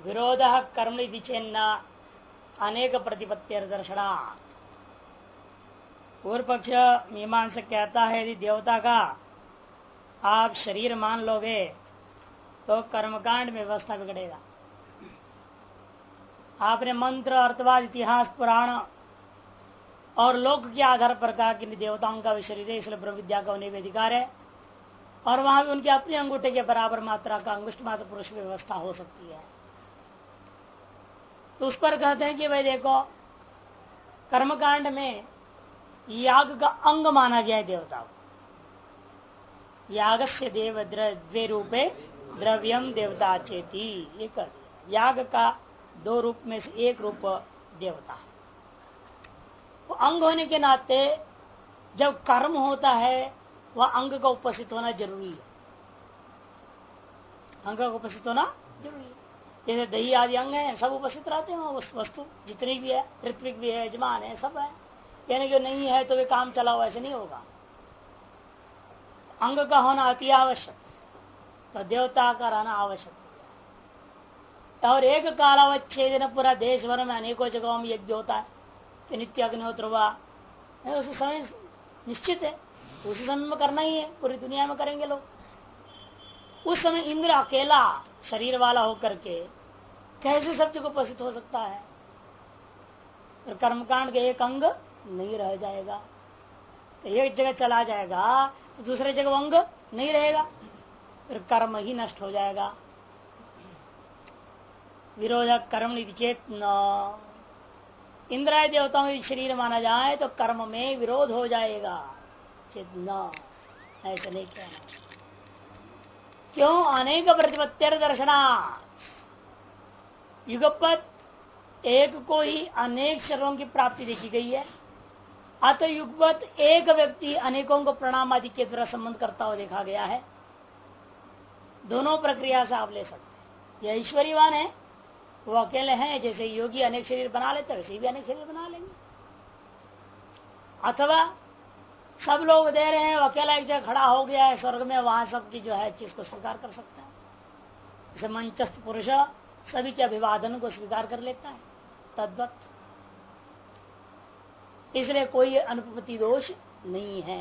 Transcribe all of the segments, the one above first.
विरोध कर्मणि दिचेन्न अनेक प्रतिपत्ति दर्शना। पूर्व पक्ष मीमांसा कहता है यदि देवता का आप शरीर मान लोगे तो कर्मकांड में व्यवस्था बिगड़ेगा। आपने मंत्र अर्थवाद इतिहास पुराण और लोक के आधार पर कहा कि देवताओं का भी शरीर है, इसलिए ब्रह्म विद्या का उन्हें भी अधिकार है और वहां भी उनके अपने अंगूठे के बराबर मात्रा का अंगुष्ठ मात्र पुरुष की व्यवस्था हो सकती है। तो उस पर कहते हैं कि भाई देखो, कर्मकांड में याग का अंग माना गया है देवता को। यागस्य देव द्वे रूपे द्रव्यम देवता चेती, ये कर याग का दो रूप में से एक रूप देवता है। वो अंग होने के नाते जब कर्म होता है वह अंग का उपस्थित होना जरूरी है। अंग का उपस्थित होना जरूरी है। जैसे दही आदि अंग है, सब उपस्थित रहते हैं वस्तु जितनी भी है, ऋत्विक भी है, यजमान है, सब है। यानी कि नहीं है तो वे काम चलाओ, ऐसे नहीं होगा। अंग का होना अति आवश्यक, तो देवता का रहना आवश्यक। और एक कालावच्छेद पूरा देश भर में अनेकों जगहों में यज्ञ होता है कि नित्य अग्निहोत्र हुआ, उस समय निश्चित है उसी समय में करना ही है, पूरी दुनिया में करेंगे लोग। उस समय इंद्र अकेला शरीर वाला होकर के कैसे सब जगह उपस्थित हो सकता है? और कर्मकांड के एक अंग नहीं रह जाएगा, तो एक जगह चला जाएगा तो दूसरे जगह अंग नहीं रहेगा, फिर कर्म ही नष्ट हो जाएगा। विरोध कर्म चेत न, इंद्राय देवताओं के शरीर माना जाए तो कर्म में विरोध हो जाएगा। चेत न, ऐसा नहीं कहना। क्यों? अनेक प्रतिपत्ति दर्शना, युगपत एक को ही अनेक शरीरों की प्राप्ति देखी गई है। अतः युगपत एक व्यक्ति अनेकों को प्रणाम आदि के द्वारा संबंध करता हुआ देखा गया है। दोनों प्रक्रिया से आप ले सकते हैं। यह ईश्वरीवान है, वो अकेले हैं, जैसे योगी अनेक शरीर बना लेते वैसे भी अनेक शरीर बना लेंगे। अथवा सब लोग दे रहे हैं, अकेला एक जगह खड़ा हो गया है स्वर्ग में, वहां सबकी जो है चीज को स्वीकार कर सकता है। जैसे मंचस्थ पुरुष सभी के अभिवादन को स्वीकार कर लेता है, तद्वत। इसलिए कोई अनुपति दोष नहीं है।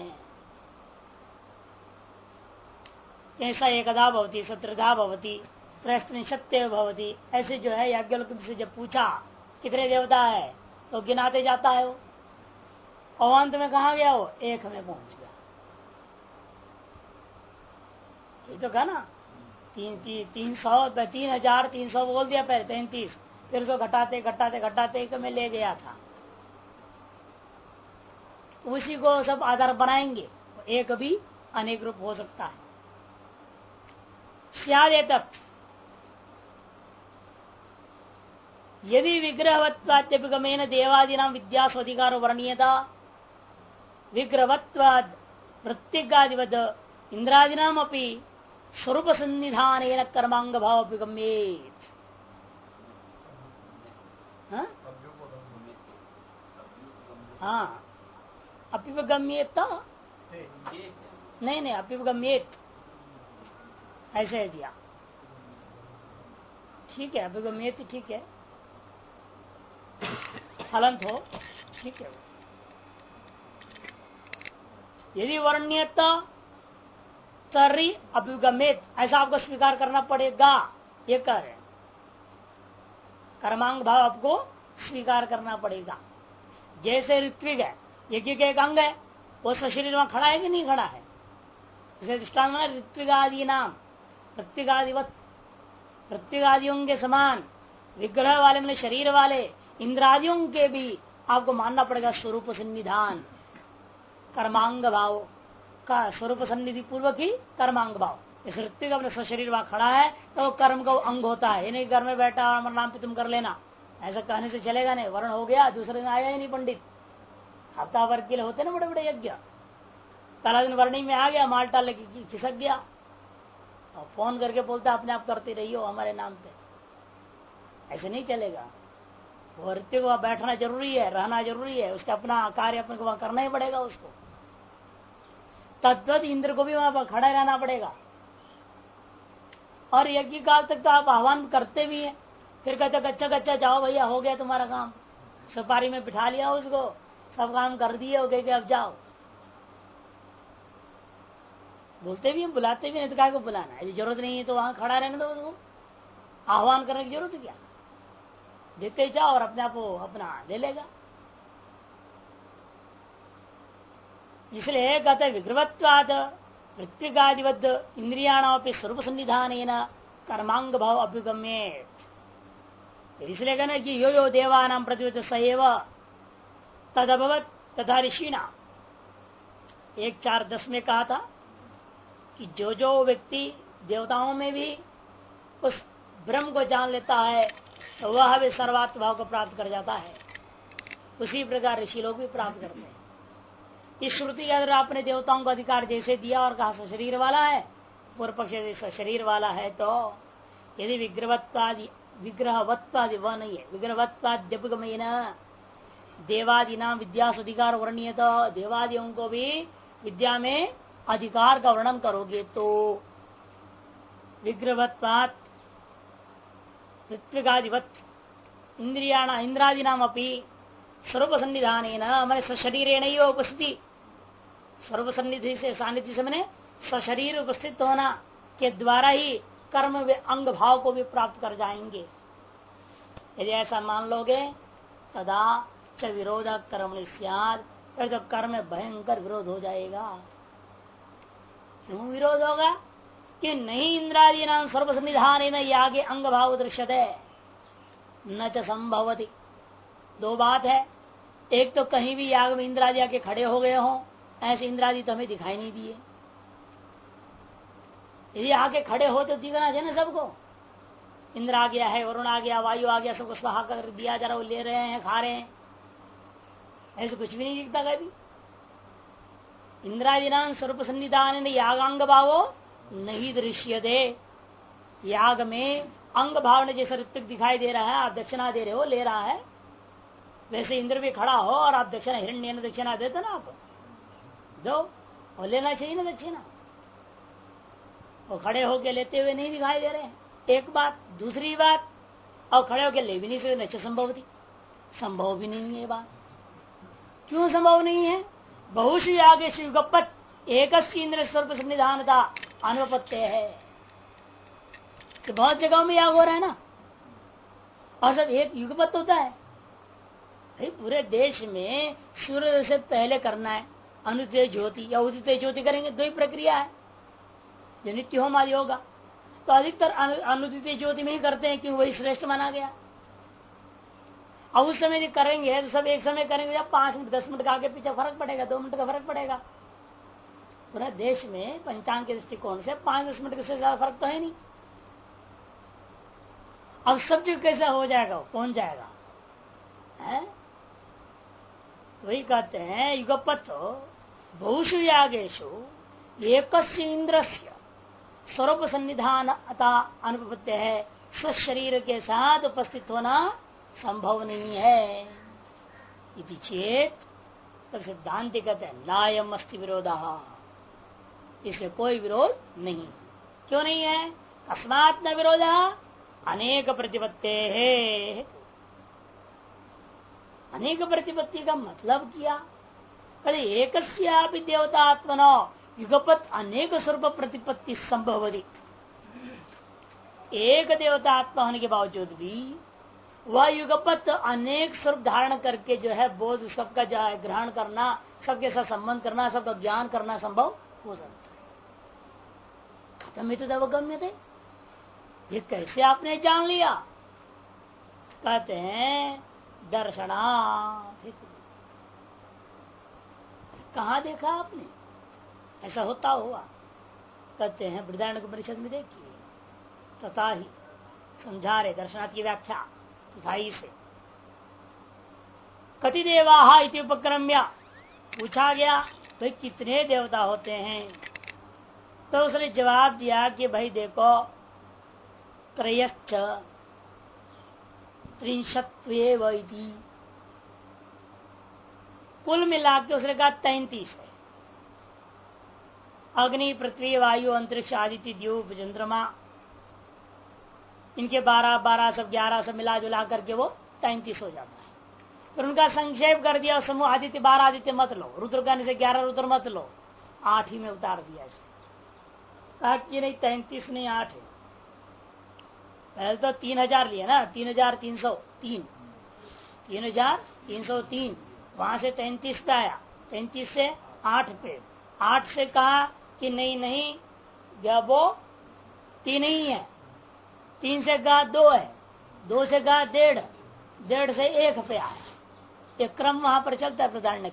ऐसा एकदा भवती सत्रधा भवती प्रश्न सत्य भवती, ऐसे जो है याज्ञवल्क्य से जब पूछा कितने देवता है तो गिनाते जाता है वो, और अंत में कहा गया वो एक में पहुंच गया। ये तो कहा ना 3,300 बोल दिया पहले 33, फिर उसको घटाते घटाते घटाते एक में ले गया था। उसी को सब आधार बनाएंगे, एक भी अनेक रूप हो सकता है। स्यादेतत् यदि विग्रहवत्वाद्यभिगमेन देवादीनां विद्यास्वधिकारो वर्णीयता विग्रहवत्वाद प्रत्यगादिवद इंद्रादीनाम अपि स्वरूप सन्निधानेन कर्मांग भाव अभिगम्येत। हाँ, अपिवगम्येत नहीं, अपिवगम्येत ऐसे दिया, ठीक है। अभिगम्येत ठीक है, हलंत हो, ठीक है। यदि वर्ण्यत तरी अभिगमित, ऐसा आपको स्वीकार करना पड़ेगा। ये कह रहे कर्मांग भाव आपको स्वीकार करना पड़ेगा। जैसे ऋत्विक है, यज्ञ के एक अंग है, वो शरीर में खड़ा है कि नहीं खड़ा है? जैसे दृष्टांत में ऋत्विगादि नाम ऋत्विगादिवत, ऋत्विगादियों के समान विग्रह वाले मैंने शरीर वाले इंद्रादियों के भी आपको मानना पड़ेगा स्वरूप सन्निधान, कर्मांग भाव का स्वरूप सन्निधि पूर्वक ही कर्मांग भाव। इस ऋत्विक अपने स्वशरीर वहां खड़ा है तो कर्म का अंग होता है। नहीं घर में बैठा अमर नाम पे तुम कर लेना, ऐसा कहने से चलेगा नहीं। वर्ण हो गया, दूसरे दिन आया ही नहीं पंडित। हफ्ता भर के लिए होते ना बड़े बड़े यज्ञ, पहला दिन वर्णी में आ गया, माल्टा लेके खिसक गया और फोन करके बोलता अपने आप करते रहियो हमारे नाम पे। ऐसे नहीं चलेगा। वो ऋत्विक वहां बैठना जरूरी है, रहना जरूरी है, उसका अपना कार्य अपने को वहां करना ही पड़ेगा उसको। तद्वत इंद्र को भी वहां खड़ा रहना पड़ेगा। और यज्ञ काल तक तो आप आह्वान करते भी हैं, फिर कहते कच्चा कच्चा जाओ भैया, हो गया तुम्हारा काम, सुपारी में बिठा लिया उसको, सब काम कर दिए, हो गए, अब जाओ। बोलते भी हम, बुलाते भी नहीं, तो क्या को बुलाना है, जरूरत नहीं है तो वहां खड़ा रहने दो उसको, आह्वान करने की जरूरत है क्या? देते जाओ और अपने आप वो अपना ले लेगा। इसलिए कहते विग्रवत्वाद ऋत्विकादिवद इंद्रियाणापि स्वरूप सन्निधान कर्मांग भाव अभ्युगम्य। इसलिए कहना कि यो यो देवानां प्रतिवत सएव तदभवत तथा ऋषिणा 1:4-10 में कहा था कि जो व्यक्ति देवताओं में भी उस ब्रह्म को जान लेता है तो वह भी सर्वात्म भाव को प्राप्त कर जाता है। उसी प्रकार ऋषि लोग भी प्राप्त करते हैं। इस श्रुति के अंदर आपने देवताओं को अधिकार जैसे दिया और कहा शरीर वाला है, पूर्व पक्ष शरीर वाला है, तो यदि विग्रहवत्वादि वह नहीं है, विग्रहवत्वाद्यपगमेन देवादि नाम विद्या अधिकार वर्णीय, तो देवादियों को भी विद्या में अधिकार का वर्णन करोगे तो विग्रहवत्वात् ऋत्विकादिवत इंद्रादि नाम अपनी स्वरूप सन्निधान मैंने सशरीर उपस्थिति, सर्व सन्निधि से सानिध्य से मैंने सशरीर उपस्थित होना के द्वारा ही कर्म वे अंग भाव को भी प्राप्त कर जाएंगे। यदि ऐसा मान लोगे तदा च विरोध कर्म निस्याद, फिर तो कर्म में भयंकर विरोध हो जाएगा। क्यों विरोध होगा? कि नहीं इंद्रादी नाम सर्व सन्निधान यागे अंग भाव दृश्यते न च संभवती। दो बात है, एक तो कहीं भी याग में इंद्रादि आके खड़े हो गए हो, ऐसे इंद्रादि तो हमें दिखाई नहीं दिए। यदि आके खड़े हो तो दिखना चाहिए ना सबको, इंद्र आ गया है, वरुण आ गया, वायु आ गया, सबको स्वाहा कर दिया जा रहा, वो ले रहे हैं, खा रहे हैं, ऐसे कुछ भी नहीं दिखता कभी। इंद्रादिनाम स्वरूप सन्निधान यागांग भावो नहीं दृश्य दे। याग में अंग भाव ने जैसे ऋत्विक दिखाई दे रहा है, आप दक्षिणा दे रहे हो, ले रहा है, वैसे इंद्र भी खड़ा हो और आप दक्षिणा हिरण्य दक्षिणा देते ना, आप दो और लेना चाहिए ना दक्षिणा, वो खड़े होके लेते हुए नहीं दिखाई दे रहे हैं। एक बात। दूसरी बात, और खड़े होके ले भी नहीं सकते, नच संभव थी, संभव भी नहीं है बात। क्यों संभव नहीं है? बहुश आगे युगपत एक इंद्र स्वरूप संविधान का अनुपत्य है, तो बहुत जगहों में याग हो रहा है ना, और सब एक युगपत होता है। भाई पूरे देश में सूर्य से पहले करना है अनुदय ज्योति या उदित ज्योति करेंगे, दो ही प्रक्रिया है, जो नित्य होम आदि होगा, तो अधिकतर अनुदित ज्योति में ही करते हैं, क्यों वही श्रेष्ठ माना गया। अब उस समय करेंगे तो सब एक समय करेंगे, या 5 मिनट 10 मिनट का आगे पीछे फर्क पड़ेगा, 2 मिनट का फर्क पड़ेगा। पूरा देश में पंचांग के दृष्टिकोण से 5-10 मिनट से ज्यादा फर्क तो है नहीं। अब सब चीज कैसा हो जाएगा, कौन जाएगा है? वही कहते हैं युगपत बहुषु यागेशु एक इंद्रस्य स्वरूप सन्निधान अता अनुपत्य है, स्वशरीर के साथ उपस्थित होना संभव नहीं है। इति चेत तो सिद्धांत कहते हैं नायम अस्ति विरोधा, इसलिए कोई विरोध नहीं। क्यों नहीं है? अस्मात् न विरोधा अनेक प्रतिपत्ते है। अनेक प्रतिपत्ति का मतलब किया, कभी एक देवतात्मनो युगपत अनेक स्वरूप प्रतिपत्ति संभवती। एक देवतात्मा होने के बावजूद भी वह युगपत अनेक स्वरूप धारण करके जो है बोध सबका जो है ग्रहण करना, सबके साथ संबंध करना, सबका ज्ञान करना संभव हो सकता है। खत्म तो अवगम्य थे, ये कैसे आपने जान लिया? कहते हैं दर्शना। कहा देखा आपने ऐसा होता हुआ? कहते हैं बृहदारण्यक उपनिषद में देखिए, तथा ही समझा रहे दर्शनार्थ की व्याख्या तथा ही से। कति देवा इति उपक्रम्य पूछा गया भाई कितने देवता होते हैं? तो उसने जवाब दिया कि भाई देखो त्रयश्च त्रिंशत्वेव इति, कुल मिला के उसने कहा 33 है। अग्नि पृथ्वी वायु अंतरिक्ष आदित्य द्यूप चंद्रमा इनके 12 सब 11 सब मिला जुला करके वो 33 हो जाता है। फिर उनका संक्षेप कर दिया, समूह आदित्य 12 आदित्य मत लो, रुद्र करने से 11 रुद्र मत लो, 8 ही में उतार दिया इसे। कि नहीं 33 नहीं 8 है। पहले तो 3000 लिया ना, 3303, 3303, वहां से 33 पे आया, 33 से 8 पे, 8 से कहा कि नहीं जब वो 3 ही है, 3 से कहा 2 है, 2 से कहा 1.5, 1.5 से 1 पे आया। ये क्रम वहां पर चलता है प्रधान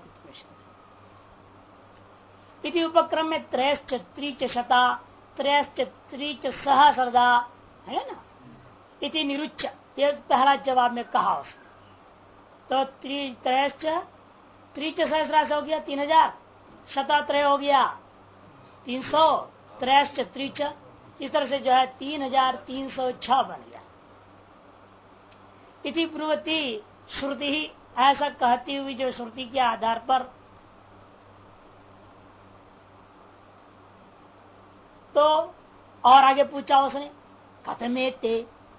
इति उपक्रम में त्रयश्च त्रिच शता त्रयश्च त्रिच सहस्रदा है ना, इति निरुच्च, ये पहला जवाब में कहा उसने। तो त्रयश्च त्रिच सहस्रा से हो गया 3000, शता त्रय हो गया 300, त्रयश्च त्रिच, इस तरह से जो है 3306 बन गया। इति ब्रुवती श्रुति ही, ऐसा कहती हुई जो श्रुति के आधार पर, तो और आगे पूछा उसने कथमे ते,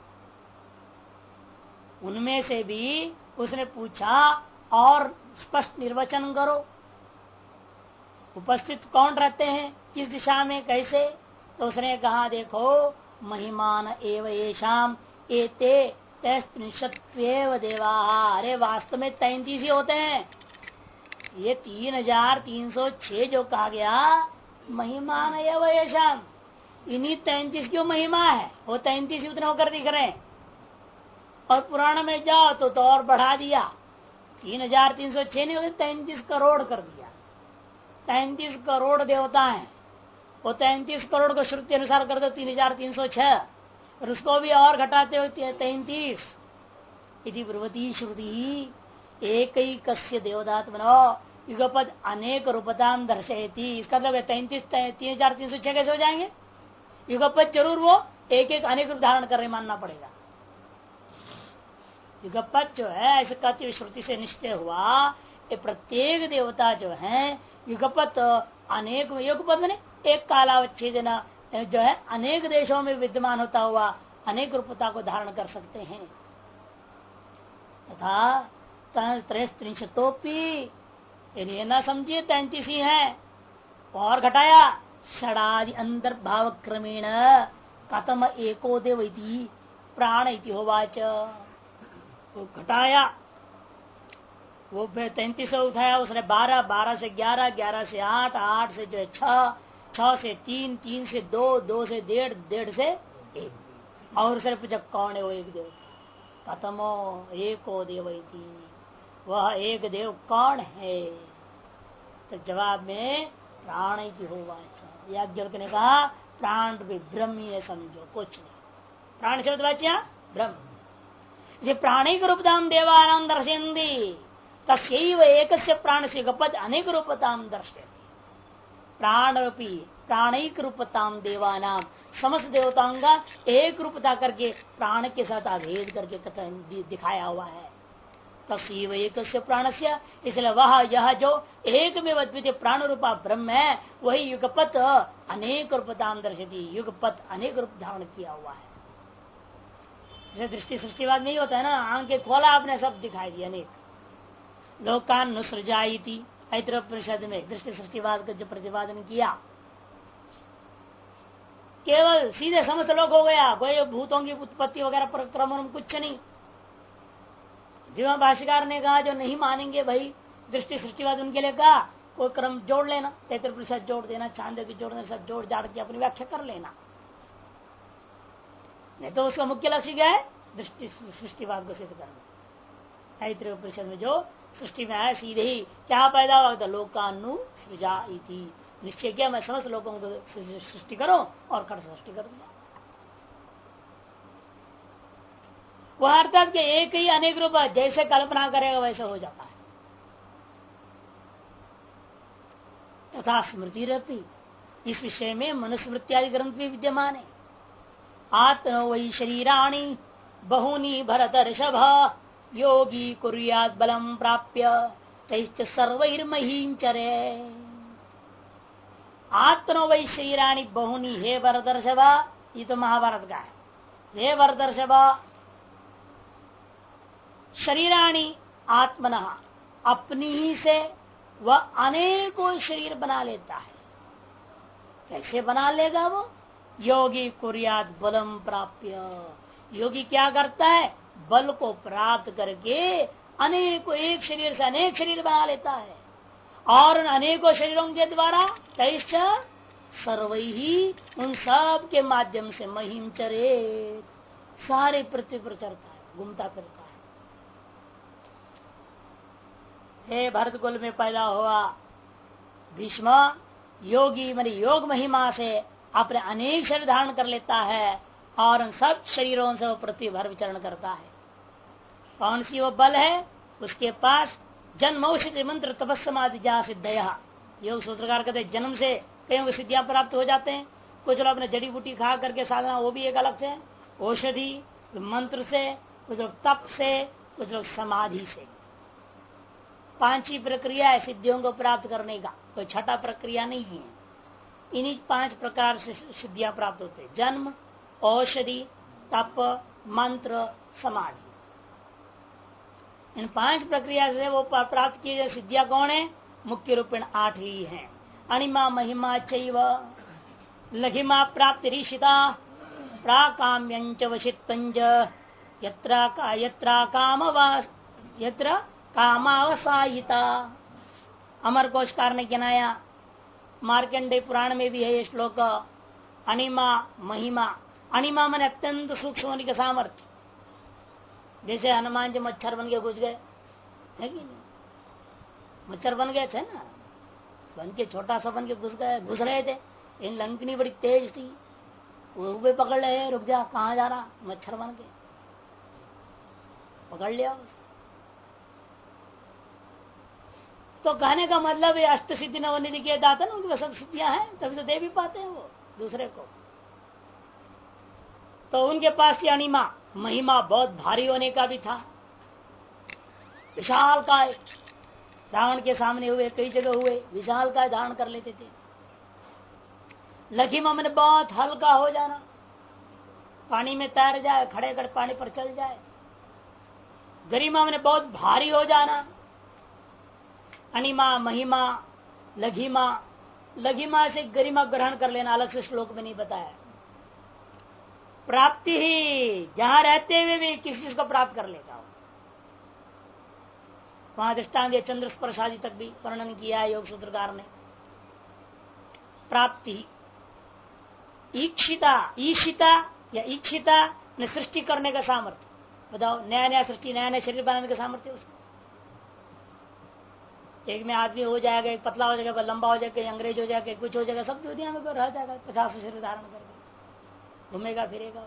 उनमें से भी उसने पूछा और स्पष्ट निर्वचन करो, उपस्थित कौन रहते हैं, किस दिशा में, कैसे। तो उसने कहा देखो महिमान एव येषाम एते 33 देवा, अरे वास्तव में 33 ही होते हैं। ये 3306 जो कहा गया महिमान एव येषाम, इन्हीं 33 की महिमा है, वो 33 उतने होकर दिख रहे हैं। और पुराण में जाओ तो और बढ़ा दिया, 3306 नहीं होते 33 करोड़ कर दिया। 33 करोड़ देवता हैं, वो 33 करोड़ को श्रुति अनुसार कर दो 3306, और उसको भी और घटाते हो 33। यदि ब्रुवती श्रुति एक ही कस्य देवदात बनो युगपद अनेक रूपताम दर्शयती, इसका मतलब 33,306 कैसे हो जाएंगे, युगपद जरूर वो एक एक अनेक रूप धारण कर रहे मानना पड़ेगा। युगपद जो है ऐसे कहते हुए श्रुति से निश्चय हुआ, ये प्रत्येक देवता जो है युगपत अनेक, युगपद मैंने एक कालावच्छेद जो है अनेक देशों में विद्यमान होता हुआ अनेक रूपता को धारण कर सकते हैं। तथा 33 यदि न समझिए 33 ही है, और घटाया षडादि अंतर्भाव क्रमेण कथम एको देव इति प्राण इति होवाच, वो घटाया, वो 33 से उठाया उसने 12, 12 से 11, 11 से 8, 8 से जो है 6, 6 से 3, 3 से 2, 2 से 1.5, 1.5 से 1, और उसने पूछा कौन है वो एक देव, कथमो एको देव इति, वह एक देव कौन है। तो जवाब में प्राण इति होवाच, याज्ञवल्क्य ने कहा प्राण भी ब्रह्म ही समझो, कुछ नहीं। प्राण शब्द वाच्या ब्रह्म, प्राणिक रूपताम देवानाम दर्शयन्ति तस्यैव एकस्य प्राणस्य युगपद अनेक रूपताम दर्शयति। प्राण रूपी प्राणिक रूपताम देवानाम, समस्त देवताओं का एक रूपता करके प्राण के साथ अभेद करके कथन दिखाया हुआ है। तस्यैव एकस्य प्राणस्य, इसलिए वह यह जो एक में अद्वितीय प्राण रूपा ब्रह्म है वही युगपत अनेक रूपताम दर्शयति, युगपत अनेक रूप धारण किया हुआ है। जैसे दृष्टि सृष्टिवाद नहीं होता है ना, आंखें खोला आपने सब दिखाई दिया अनेक। लोकान नुसृजाइति ऐतरेयोपनिषद में दृष्टि सृष्टिवाद का जो प्रतिपादन किया, केवल सीधे समस्त लोग हो गया, कोई भूतों की उत्पत्ति वगैरह प्रक्रमण कुछ नहीं। दिव्य भाष्यकार ने कहा जो नहीं मानेंगे भाई दृष्टि सृष्टिवाद, उनके लिए कहा कोई क्रम जोड़ लेना, तैतृयोपनिषद जोड़ देना, छांदोग्य जोड़ देना, सब जोड़ जाड़ के अपनी व्याख्या कर लेना। नहीं तो उसका मुख्य लक्ष्य क्या है, दृष्टि सृष्टिवाद को सिद्ध करना। ऐतरेयोपनिषद में जो सृष्टि में आया सीधे ही क्या पैदा हुआ था, लोकानु सृजा इति, निश्चय किया मैं समस्त लोगों को सृष्टि करो और कर सृष्टि कर दिया। वह अर्थात के एक ही अनेक रूप जैसे कल्पना करेगा वैसे हो जाता है। तथा स्मृति रपी, इस विषय में मनुस्मृत्यादि ग्रंथ भी विद्यमान है। आत्म वही शरीराणि बहुनी भरत ऋषभ योगी कुर्यात् बलम प्राप्य तैश्च सर्वैर्महींचरे। आत्म वही शरीराणि बहुनी हे भरत ऋषभ, ये तो महाभारत का है। हे वरदर्शभ शरीराणी आत्मनः अपनी ही से वह अनेकों शरीर बना लेता है। कैसे बना लेगा वो? योगी कुर्यात बलम प्राप्य, योगी क्या करता है? बल को प्राप्त करके अनेकों, एक शरीर से अनेक शरीर बना लेता है और उन अनेकों शरीरों के द्वारा कैश्च सर्वैहि, उन सब के माध्यम से महिम चरे, सारे पृथ्वी पर चढ़ता है, घूमता फिरता है। हे भरत कुल में पैदा हुआ भीष्म, योगी माने योग महिमा से अपने अनेक शरीर धारण कर लेता है और उन सब शरीरों से वो पृथ्वी भर विचरण करता है। कौन सी वो बल है? उसके पास जन्म औषधि मंत्र तपस्समाधि जा सिद्धया। योग सूत्रकार कहते जन्म से कईयों को सिद्धियां प्राप्त हो जाते हैं। कुछ लोग अपने जड़ी बूटी खा करके साधना, वो भी एक अलग से औषधि मंत्र से, कुछ लोग तप से, कुछ लोग समाधि से। 5 ही प्रक्रिया है सिद्धियों को प्राप्त करने का, कोई छठा प्रक्रिया नहीं है। इन्हीं 5 प्रकार से सिद्धियां प्राप्त होते हैं, जन्म, औषधि, तप, मंत्र, समाधि। इन 5 प्रक्रिया से वो प्राप्त किए गए सिद्धियां कौन है? मुख्य रूपेण 8 ही हैं। अणिमा महिमा चैव लघिमा प्राप्ति ऋषिता प्राकाम्यंच वशित्तंज यत्र कामावसायिता। अमर कोशकार ने गिनाया, मार्कंडेय पुराण में भी है ये श्लोक। अणिमा महिमा, अणिमा मन अत्यंत सूक्ष्म होने का सामर्थ्य। जैसे हनुमान जी मच्छर बन के घुस गए, है कि नहीं? मच्छर बन गए थे ना, बन के छोटा सा बन के घुस रहे थे। इन लंकनी बड़ी तेज थी, वो भी पकड़ ले, रुक जा, कहाँ जा रहा? मच्छर बन के पकड़ लिया। तो कहने का मतलब है अष्ट सिद्धि नवनिधि के दाता ना, उनकी सब सिद्धियां हैं, तभी तो दे भी पाते हैं वो दूसरे को। तो उनके पास की अणिमा महिमा बहुत भारी होने का भी था। विशाल काय रावण के सामने हुए, कई जगह हुए, विशाल काय धारण कर लेते थे। लघिमा में बहुत हल्का हो जाना, पानी में तैर जाए, खड़े खड़े पानी पर चल जाए। गरिमा में बहुत भारी हो जाना। अणिमा महिमा लघिमा, लघिमा से गरिमा ग्रहण कर लेना, अलग से श्लोक में नहीं बताया। प्राप्ति ही जहां रहते हुए भी किसी चीज को प्राप्त कर लेगा। वहां दृष्टांत चंद्र स्पर्शादि तक भी वर्णन किया है योग सूत्रकार ने। प्राप्ति ईक्षिता, ईशिता या ईक्षिता ने सृष्टि करने का सामर्थ्य। बताओ, नया नया सृष्टि, नया नया शरीर बनाने का सामर्थ्य उसको। एक में आदमी हो जाएगा, एक पतला हो जाएगा, लंबा हो जाएगा, अंग्रेज हो जाएगा, कुछ हो जाएगा, सब दुनिया में रह जाएगा। 50 शरीर धारण करके घूमेगा फिरेगा।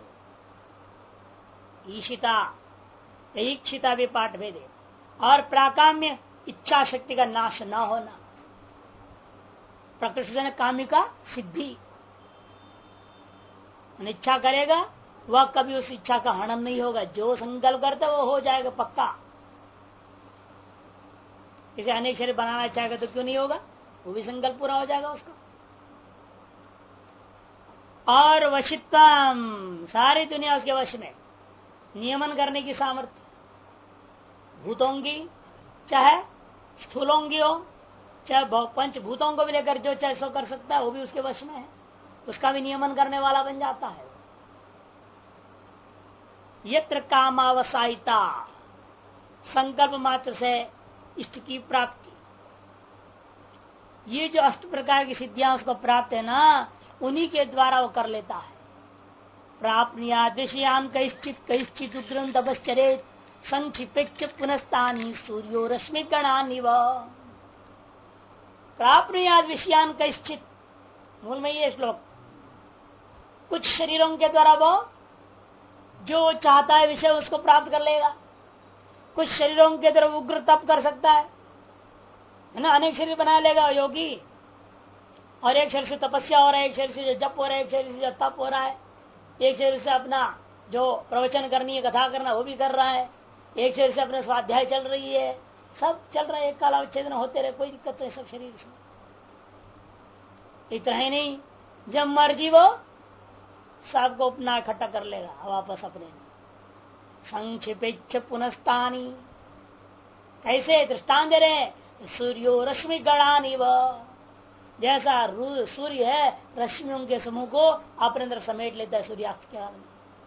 ईशिता ईक्षिता भी पाठ भेदे। और प्राकाम्य इच्छा शक्ति का नाश न होना, प्रकृति काम्य का सिद्धि। इच्छा करेगा वह कभी उस इच्छा का हनन नहीं होगा। जो संकल्प करता वो हो जाएगा पक्का। इसे अनेक शरीर बनाना चाहेगा तो क्यों नहीं होगा, वो भी संकल्प पूरा हो जाएगा उसका। और वशित्वम, सारी दुनिया उसके वश में, नियमन करने की सामर्थ्य। भूतों की, चाहे स्थूलों की हो, चाहे पंचभूतों को भी लेकर जो चाहे सो कर सकता है, वो भी उसके वश में है। उसका भी नियमन करने वाला बन जाता है। यत्र कामावसायिता, संकल्प मात्र से इष्ट की प्राप्ति। ये जो 8 प्रकार की सिद्धियां उसको प्राप्त है ना, उन्हीं के द्वारा वो कर लेता है। प्राप्नुयात् विषयान् कैश्चित् उग्रं तपश्चरेत् संक्षिपेक्ष पुनस्तानि सूर्यो रश्मि गणानिव। प्राप्नुयात् विषयान् कैश्चित्, मूल में ये श्लोक। कुछ शरीरों के द्वारा वो जो चाहता है विषय उसको प्राप्त कर लेगा। कुछ शरीरों के द्वारा उग्र तप कर सकता है ना, अनेक शरीर बना लेगा योगी। और एक शरीर से तपस्या हो रहा है, एक शरीर से जप हो रहा है, एक शरीर से तप हो रहा है, एक शरीर से अपना जो प्रवचन करनी है, कथा करना, वो भी कर रहा है, एक शरीर से अपने स्वाध्याय चल रही है, सब चल रहा है। एक कालावच्छेदन होते रहे, कोई दिक्कत नहीं सब शरीर से। इतना ही नहीं, जब मर्जी वो सबको अपना इकट्ठा कर लेगा वापस अपने में। संक्षिपेच्छ पुनस्तानी, कैसे दृष्टान दे रहे हैं, सूर्यो रश्मि गणानी व, जैसा सूर्य है रश्मियों के समूह को अपने अंदर समेट लेता है सूर्यास्त के हाल में।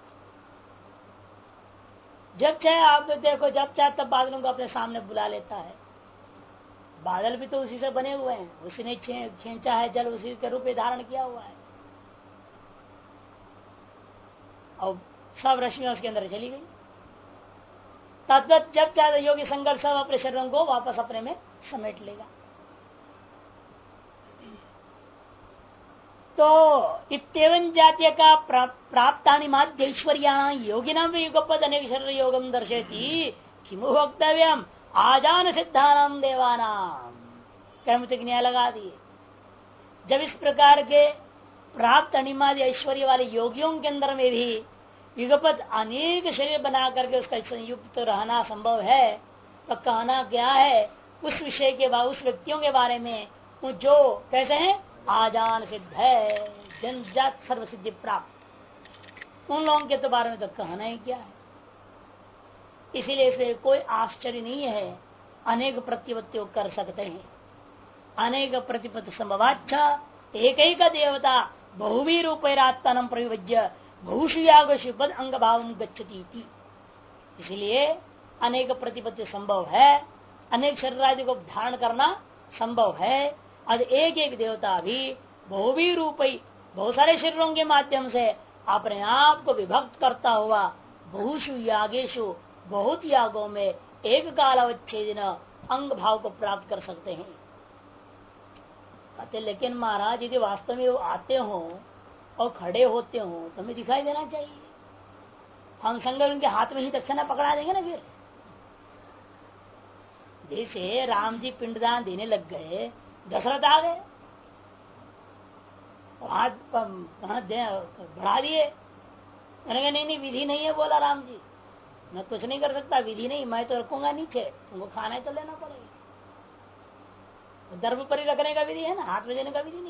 जब चाहे आप देखो, जब चाहे तब बादलों को अपने सामने बुला लेता है। बादल भी तो उसी से बने हुए हैं, उसी ने खींचा है जल, उसी के रूप में धारण किया हुआ है, और सब रश्मियां उसके अंदर चली गई। तद्वत जब चाहे योगी संकल्प सब अपने शरीरों को वापस अपने में समेट लेगा। तो इतवन जातीय का प्राप्तानि माध्य ऐश्वर्या योगिना युगपद अनेक शरीर योगम दर्शयति किमु वक्तव्यम आजान सिद्धानाम देवानाम। कर्मतिक न्याय लगा दिए, जब इस प्रकार के प्राप्त अनिमादि ऐश्वर्य वाले योगियों के अंदर में भी युगपद अनेक शरीर बना करके उसका संयुक्त रहना संभव है, तो कहना क्या है उस विषय के बाद, उस व्यक्तियों के बारे में जो कैसे हैं आजान सिद्ध है, जनजात सर्व सिद्धि प्राप्त, उन लोगों के तो बारे में तो कहना ही क्या है। इसीलिए इसे कोई आश्चर्य नहीं है, अनेक प्रतिपत्तियों कर सकते हैं। अनेक प्रतिपत्ति संभवाच्छा एक ही का देवता बहुवी रूपैरात्मानं प्रविभज्य बहुशुयागुपद अंग भाव गच्छति। इसलिए अनेक प्रतिपत्ति संभव है, अनेक शरीर आदि को धारण करना संभव है। और एक एक देवता भी बहुवी रूपी बहुत सारे शरीरों के माध्यम से अपने आप को विभक्त करता हुआ बहुशु यागेशु बहुत यागों में एक कालावच्छेदन अंग भाव को प्राप्त कर सकते हैं। कहते लेकिन महाराज यदि वास्तव में वो आते हो और खड़े होते हो तो हमें दिखाई देना चाहिए। हम संग उनके हाथ में ही दक्षिणा पकड़ा देंगे ना। फिर जैसे राम जी पिंडदान देने लग गए, दशरथ आ गए, हाथ बढ़ा दिए, कहने नहीं विधि नहीं है, बोला राम जी मैं कुछ नहीं कर सकता, विधि नहीं, मैं तो रखूंगा नीचे, तुमको खाना है तो लेना पड़ेगा। दर्भ पर ही रखने का विधि है ना, हाथ में देने का विधि नहीं।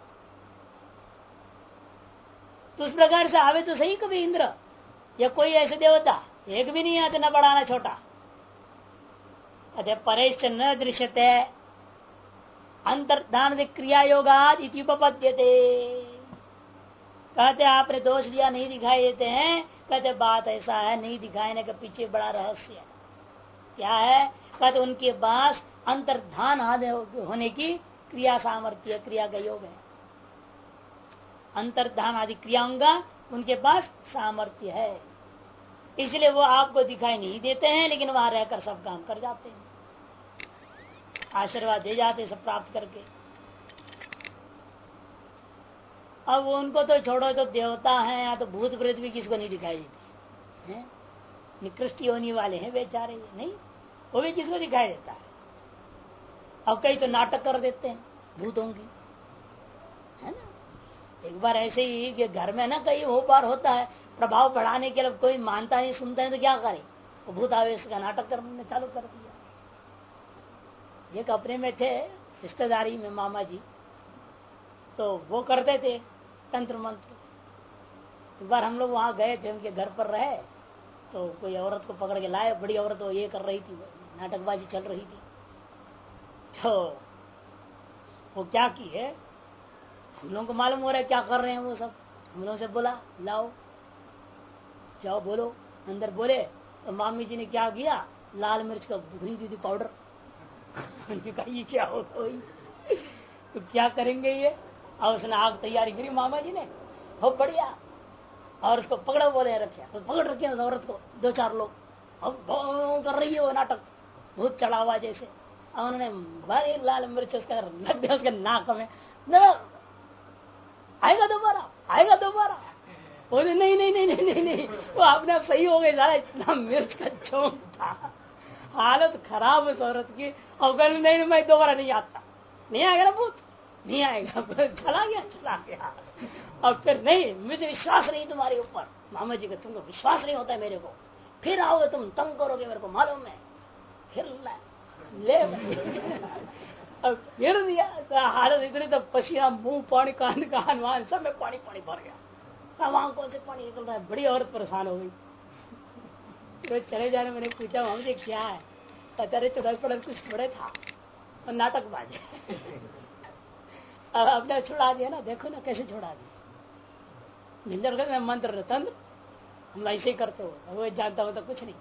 तो उस प्रकार से आवे तो सही कभी इंद्र या कोई ऐसे देवता, एक भी नहीं आते, न बड़ा न छोटा। अतः परेश न दृश्यते अंतर्धान क्रिया योगाद उपपद्यते। कहते आपने दोष दिया, नहीं दिखाई देते हैं। कहते बात ऐसा है, नहीं दिखाने के पीछे बड़ा रहस्य है। क्या है? कहते उनके पास अंतर्धान होने की क्रिया सामर्थ्य, क्रिया का योग है। अंतर्धान आदि क्रियाओं का उनके पास सामर्थ्य है, इसलिए वो आपको दिखाई नहीं देते हैं, लेकिन वहां रहकर सब काम कर जाते हैं, आशीर्वाद दे जाते सब प्राप्त करके। अब उनको तो छोड़ो, तो देवता हैं या तो भूत प्रेत भी किसको नहीं दिखाई देती है, निकृष्ट होने वाले हैं बेचारे, नहीं वो भी किसको दिखाई देता है। अब कई तो नाटक कर देते हैं भूतों की, है ना। एक बार ऐसे ही कि घर में ना कई वो बार होता है, प्रभाव बढ़ाने के लिए कोई मानता नहीं सुनता है तो क्या करे, वो भूत आवेश का नाटक करने चालू कर दिया। एक अपने में थे रिश्तेदारी में मामा जी, तो वो करते थे तंत्र मंत्र। एक बार हम लोग वहां गए थे, उनके घर पर रहे, तो कोई औरत को पकड़ के लाए, बड़ी औरत वो ये कर रही थी, नाटकबाजी चल रही थी। तो वो क्या की है, हम लोगों को मालूम हो रहा है क्या कर रहे हैं वो सब। हम लोगों से बोला लाओ जाओ बोलो, अंदर बोले तो मामी जी ने क्या किया, लाल मिर्च का भुनी दी थी पाउडर। कहा ये क्या होगा, तो क्या करेंगे ये। और उसने आग तैयारी करी मामा जी ने, बहुत बढ़िया, और उसको पकड़ो बोले रखे, तो पकड़ रखे उस औरत को दो चार लोग, अब कर रही है वो नाटक भूत चढ़ा हुआ जैसे। और उन्होंने भारी लाल मिर्च उसका लग गया उसके नाक में, आएगा दोबारा आएगा दोबारा। बोले नहीं नहीं नहीं नहीं नहीं नहीं, वो अपने आप सही हो गए, सारा इतना मिर्च का चौंक था, हालत खराब उस औरत की। और कल नहीं मैं दोबारा नहीं आता, नहीं आएगा ना भूत, नहीं आएगा, चला गया। और फिर नहीं, मुझे विश्वास नहीं तुम्हारे ऊपर, मामा जी का तुमको विश्वास नहीं होता है मेरे को, फिर आओगे तुम तंग करोगे मेरे को मालूम है, फिर ले अब गिर दिया। तो हालत इतनी, तो पसीना मुंह पानी कान वान सब में पानी पानी भर गया। अब आंखों से पानी निकल रहा है। बड़ी औरत परेशान हो गई। तो चले जाने मैंने पूछा हमसे क्या है, अरे चौदह पड़ल कुछ थोड़े था और नाटकबाज। अब आपने छुड़ा दिया ना, देखो ना कैसे छुड़ा दिया। झंझट में मंत्र तंत्र हम ऐसे ही करते हो, वो जानता हो तो कुछ नहीं।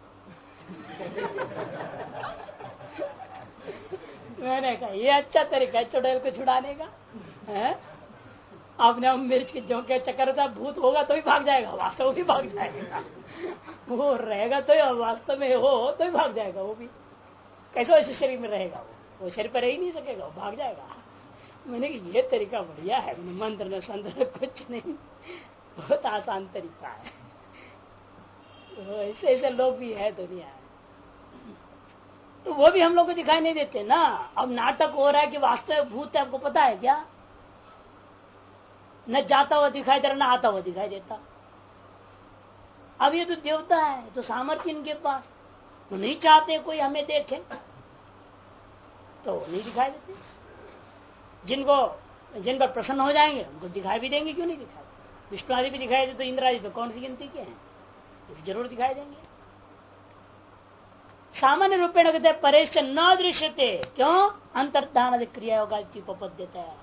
मैंने कहा ये अच्छा तरीका है चुड़ैल को छुड़ाने का है। आपने हम मिर्च के जो के चक्कर होता भूत होगा तो ही भाग जाएगा, वास्तव भी भाग जाएगा। वो रहेगा तो वास्तव में हो तो ही भाग जाएगा। वो भी कैसे ऐसे शरीर में रहेगा, वो शरीर पर रह ही नहीं सकेगा, वो भाग जाएगा। मैंने कहा ये तरीका बढ़िया है, मंत्र न संत्र कुछ नहीं, बहुत आसान तरीका है। ऐसे ऐसे लोग भी है दुनिया में, तो वो भी हम लोग को दिखाई नहीं देते ना। अब नाटक हो रहा है कि वास्तव भूत है, आपको पता है क्या? न जाता हुआ दिखाई दे रहा, न आता हुआ दिखाई देता। अब ये तो देवता है, तो सामर्थ्य इनके पास, वो नहीं चाहते कोई हमें देखे तो नहीं दिखाई देते। जिन पर प्रसन्न हो जाएंगे उनको दिखाई भी देंगे, क्यों नहीं दिखाई? विष्णु आदि भी दिखाई दे तो इंद्र आदि तो कौन सी गिनती के हैं, जरूर दिखाई देंगे। सामान्य रूपेण कहते हैं परेश न दृश्यते, क्यों? अंतर्धान क्रिया होगा देता है।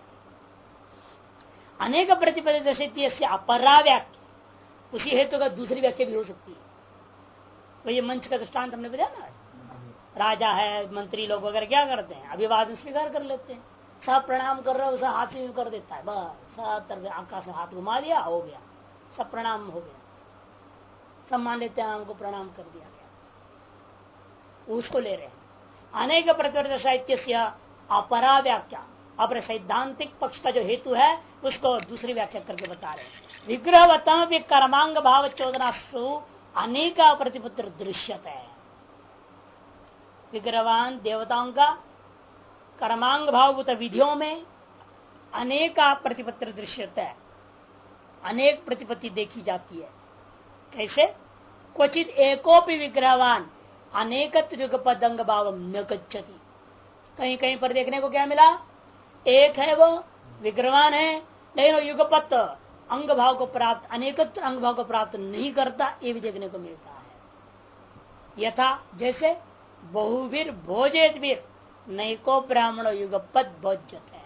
अनेक प्रतिपदित अपरा व्याख्या, उसी हेतु का दूसरी व्याख्या भी हो सकती है। तो ये मंच का दृष्टांत हमने बताया ना, राजा है, मंत्री लोग वगैरह क्या करते हैं, अभिवादन स्वीकार कर लेते हैं, सब प्रणाम कर रहे हो, उसे हाथ में कर देता है, बस सब तरफ आकाश से हाथ घुमा दिया, हो गया, सब प्रणाम हो गया, सम्मान लेते हैं, हमको प्रणाम कर दिया गया, उसको ले रहे हैं। अनेक प्रतिवर्त साहित्य अपरा व्याख्या, अपने सैद्धांतिक पक्ष का जो हेतु है उसको दूसरी व्याख्या करके बता रहे हैं। विग्रहवतम भी कर्मांग भाव चोदनासु अनेका प्रतिपुत्र दृश्यत है। विग्रहवान देवताओं का कर्मांग भावभूत विधियों में अनेका प्रतिपत्र दृश्यत है, अनेक प्रतिपत्ति देखी जाती है। कैसे? क्वचित एकोपि विग्रहवान अनेकत्व युगपद अंग भाव न गच्छति। कहीं कहीं पर देखने को क्या मिला, एक है वो विग्रहवान है, लेकिन वो युगपत अंग भाव को प्राप्त, अनेकत्व अंग भाव को प्राप्त नहीं करता, ये भी देखने को मिलता है। यथा जैसे बहुवीर भोजेत वीर नैको ब्राह्मण युगपत भोज्यत है।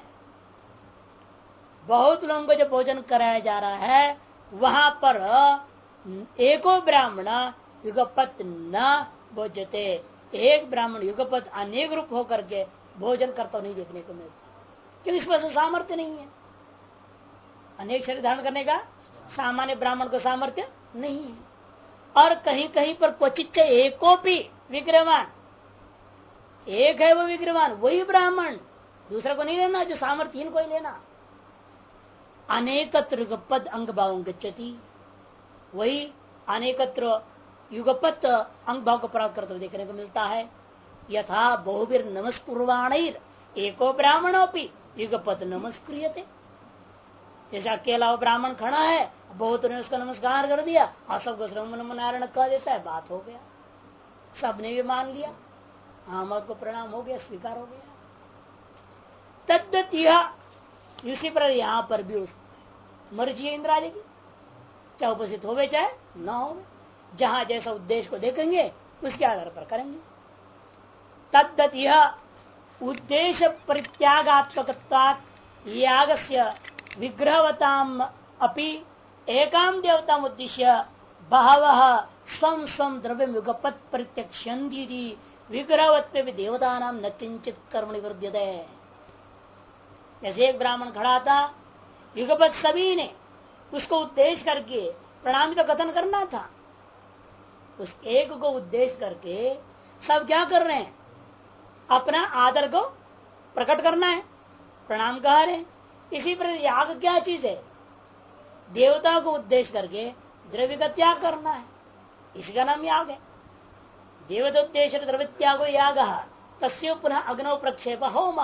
बहुत लोगों को जो भोजन कराया जा रहा है वहां पर एको ब्राह्मण युगपत न भोज्यते, एक ब्राह्मण युगपत अनेक रूप होकर के भोजन करता नहीं देखने को मिलता, क्योंकि इस पर सामर्थ्य नहीं है। अनेक शरीर धारण करने का सामान्य ब्राह्मण को सामर्थ्य नहीं है। और कहीं कहीं पर क्वचित एकोपी विग्रहवान, एक है वो विग्रहवान, वही ब्राह्मण, दूसरा को नहीं लेना, जो सामर्थ्यहीन को ही लेना। अनेकत्र युगपद अंग भाव गच्छति, वही अनेकत्र युगपत अंग भाव को प्राप्त करते हुए देखने को मिलता है। यथा बहुवीर नमस्कुर्वाणैर एको ब्राह्मणोपि युगपत नमस्क्रियते। जैसे अकेला वो ब्राह्मण खड़ा है, बहुत ने उसका नमस्कार कर दिया और सबको नमो नारायण कह देता है, बात हो गया, सबने भी मान लिया, हम को प्रणाम हो गया, स्वीकार हो गया। तद्वत यह इसी पर यहाँ पर भी मर्जी है इंद्र आदि की, चाहे उपस्थित हो चाहे न हो, जहां जैसा उद्देश्य को देखेंगे उसके आधार पर करेंगे। तद्वत यह उद्देश्य परित्यागात्मक यागस्य विग्रहवताम अपि एकाम देवताम उद्देश्य बहवः स्वम स्वम द्रव्य युगपत परित्यक्ष्यन्ति विग्रहवत्व देवता नाम न किंचित कर्म निवृद्धते। जैसे एक ब्राह्मण खड़ा था, युगपत सभी ने उसको उद्देश्य करके प्रणाम का कथन करना था, उस एक को उद्देश्य करके सब क्या कर रहे हैं, अपना आदर को प्रकट करना है, प्रणाम कह रहे हैं। इसी पर याग क्या चीज है, देवता को उद्देश्य करके द्रव्य का त्याग करना है, इसी का नाम याग है। देवतोद्देश्य द्रव्य त्यागो याग तस्य पुनः अग्नौ प्रक्षेप होम।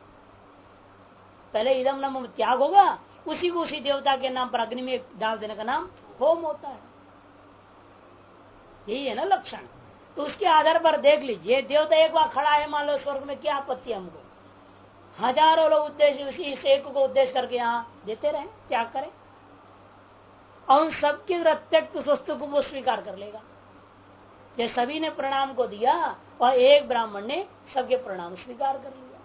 पहले इदम नम त्याग होगा, उसी को उसी देवता के नाम पर अग्नि में डाल देने का नाम होम होता है। यही है ना लक्षण। तो उसके आधार पर देख लीजिए, देवता एक बार खड़ा है, मान लो स्वर्ग में, क्या आपत्ति हमको, हजारों लोग उद्देश्य उसी एक को उद्देश्य करके यहाँ देते रहे, त्याग करें। और उन सबके प्रत्यक्ष वस्तु को वो स्वीकार कर लेगा। जैसे सभी ने प्रणाम को दिया और एक ब्राह्मण ने सबके प्रणाम स्वीकार कर लिया।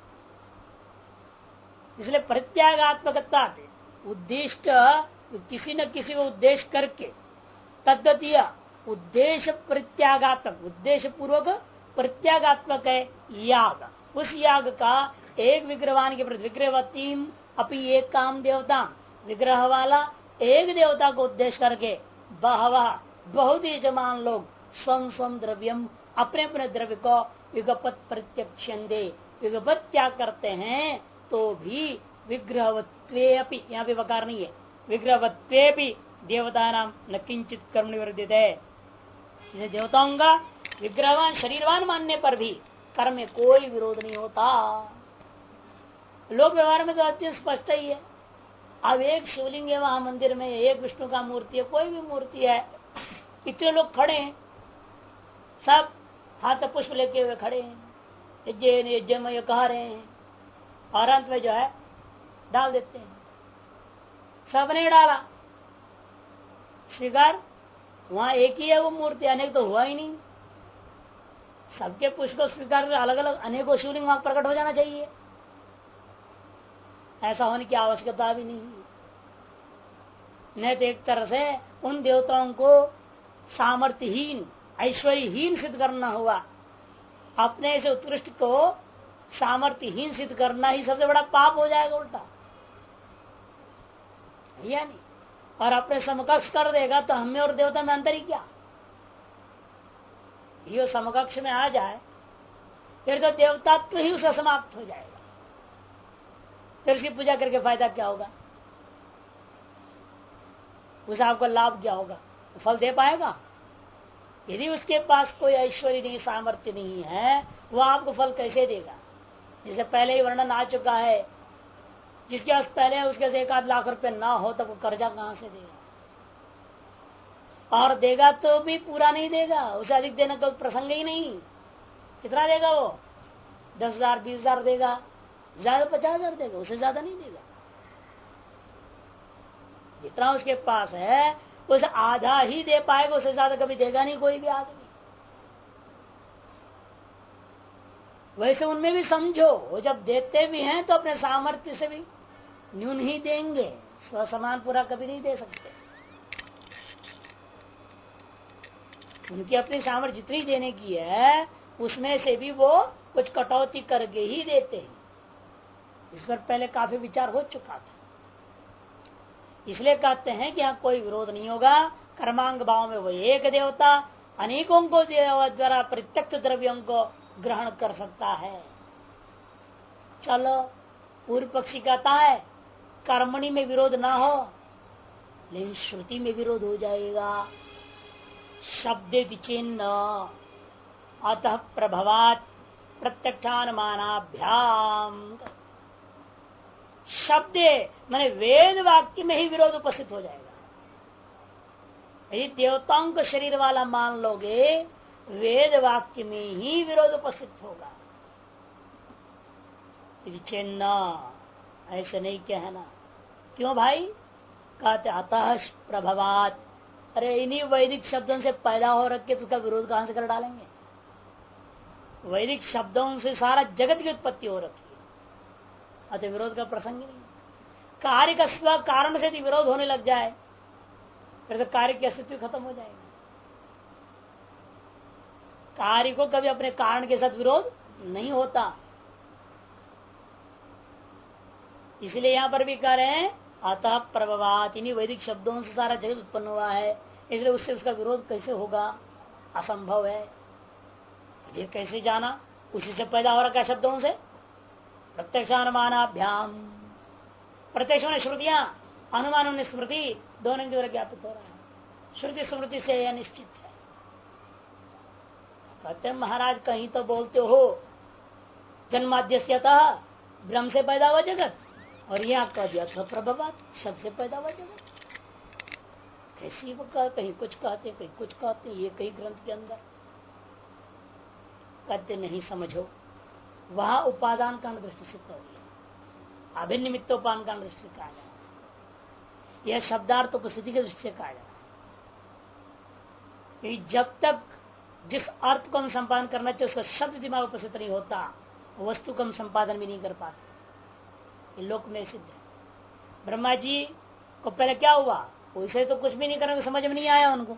इसलिए परित्यागात्मकता उद्देश्य किसी न किसी को उद्देश्य करके तद्गतीय उद्देश्य परित्यागात्मक उद्देश्य पूर्वक परित्यागात्मक है याग। उस याग का एक विग्रहवान के प्रति विग्रहवतीम अपनी एक काम देवता विग्रह वाला एक देवता को उद्देश्य करके बहवा बहुत ही जमान लोग स्वम स्वम द्रव्यम अपने अपने द्रव्य को युगपत प्रत्यक्षंदे युगपत त्याग करते हैं तो भी विग्रहवत्वे अपि यहाँ पे वकार नहीं है विग्रहवत्वे भी देवता नाम न किंचित कर्म निवर्तित है। इसे देवताओं का विग्रहवान शरीरवान मानने पर भी कर्म में कोई विरोध नहीं होता। लोक व्यवहार में तो अत्यंत स्पष्ट ही है। अब एक शिवलिंग है वहां मंदिर में, एक विष्णु का मूर्ति है, कोई भी मूर्ति है, इतने लोग खड़े हैं, सब हाथ पुष्प लेके हुए खड़े हैं, यज्ञ में कह रहे हैं और अंत में जो है डाल देते हैं। सबने डाला स्वीकार, वहां एक ही है वो मूर्ति, अनेक तो हुआ ही नहीं। सबके पुष्प को स्वीकार कर अलग अलग अनेकों शिवलिंग वहां प्रकट हो जाना चाहिए, ऐसा होने की आवश्यकता भी नहीं। नहीं तो एक तरह से उन देवताओं को सामर्थ्यहीन ऐश्वर्यहीन सिद्ध करना हुआ, अपने से उत्कृष्ट को सामर्थ्यहीन सिद्ध करना ही सबसे बड़ा पाप हो जाएगा उल्टा, या नहीं? और अपने समकक्ष कर देगा तो हमें और देवता में अंतर ही क्या? ये समकक्ष में आ जाए फिर तो देवतात्व ही उसका समाप्त हो जाएगा, फिर उसकी पूजा करके फायदा क्या होगा? उसे आपको लाभ क्या होगा? फल दे पाएगा? यदि उसके पास कोई ऐश्वर्य नहीं, सामर्थ्य नहीं है, वह आपको फल कैसे देगा? जैसे पहले ही वर्णन आ चुका है, जिसके पास पहले उसके 1-8 लाख रुपए ना हो तब वो कर्जा कहां से देगा? और देगा तो भी पूरा नहीं देगा, उसे अधिक देने का प्रसंग ही नहीं। कितना देगा वो? 10,000 20,000 देगा, ज्यादा 50,000 देगा, उससे ज्यादा नहीं देगा। जितना उसके पास है उसे आधा ही दे पाएगा, उससे ज्यादा कभी देगा नहीं कोई भी आदमी। वैसे उनमें भी समझो, वो जब देते भी हैं तो अपने सामर्थ्य से भी न्यून ही देंगे, स्वसमान पूरा कभी नहीं दे सकते। उनकी अपनी सामर्थ्य जितनी देने की है उसमें से भी वो कुछ कटौती करके ही देते हैं। इस पर पहले काफी विचार हो चुका था, इसलिए कहते हैं कि यहाँ कोई विरोध नहीं होगा। कर्मांग भाव में वो एक देवता अनेकों को द्वारा प्रत्यक्ष द्रव्यों को ग्रहण कर सकता है। चलो, पूर्व पक्षी कहता है कर्मणि में विरोध ना हो, लेकिन श्रुति में विरोध हो जाएगा। शब्द चिन्ह अतः प्रभवात प्रत्यक्षानुमानाभ्याम, शब्द माने वेद वाक्य में ही विरोध उपस्थित हो जाएगा। यदि देवताओं को शरीर वाला मान लोगे, वेद वाक्य में ही विरोध उपस्थित होगा। चिन्ह ऐसे नहीं कहना। क्यों भाई? कहते अतः प्रभवात, अरे इन्हीं वैदिक शब्दों से पैदा हो रखे तो उसका विरोध कहां से कर डालेंगे? वैदिक शब्दों से सारा जगत की उत्पत्ति हो रखी है, अतः विरोध का प्रसंग ही नहीं। कार्य का स्व कारण से विरोध होने लग जाए फिर तो कार्य की अस्तित्व खत्म हो जाएगा। कार्य को कभी अपने कारण के साथ विरोध नहीं होता। इसलिए यहां पर भी कह रहे हैं अतः प्रभवात, इन्हीं वैदिक शब्दों से सारा जगत उत्पन्न हुआ है, इसलिए उससे उसका विरोध कैसे होगा? असंभव है। ये कैसे जाना? उसी से पैदा हो रखा है शब्दों से। प्रत्यक्षानुमानाभ्याम, प्रत्यक्ष ने श्रुतियां, अनुमान ने स्मृति, दोनों के द्वारा ज्ञापित हो रहा है। श्रुति स्मृति से यह निश्चित है। कहते हैं महाराज कहीं तो बोलते हो जन्माद्यस्यतः, ब्रह्म से पैदा हुआ जगत, और यहाँ कह दिया था प्रभवात, शब्द से पैदा हुआ जगत। कैसी वो कहीं कुछ कहते कहीं कुछ कहते, ये कई ग्रंथ के अंदर कहते नहीं समझो। वहां उपादान कांड दृष्टि से कह दिया, अभिनिमित्तोपादान कांड दृष्टि से कहा जाए। यह शब्दार्थ उपस्थिति के दृष्टि से कहा जाता है। जब तक जिस अर्थ को हम संपादन करना चाहिए उसका शब्द दिमाग उपस्थित नहीं होता, वस्तु को हम संपादन भी नहीं कर पाते। ये लोक में सिद्ध है। ब्रह्मा जी को पहले क्या हुआ, वैसे तो कुछ भी नहीं करने, समझ में नहीं आया उनको,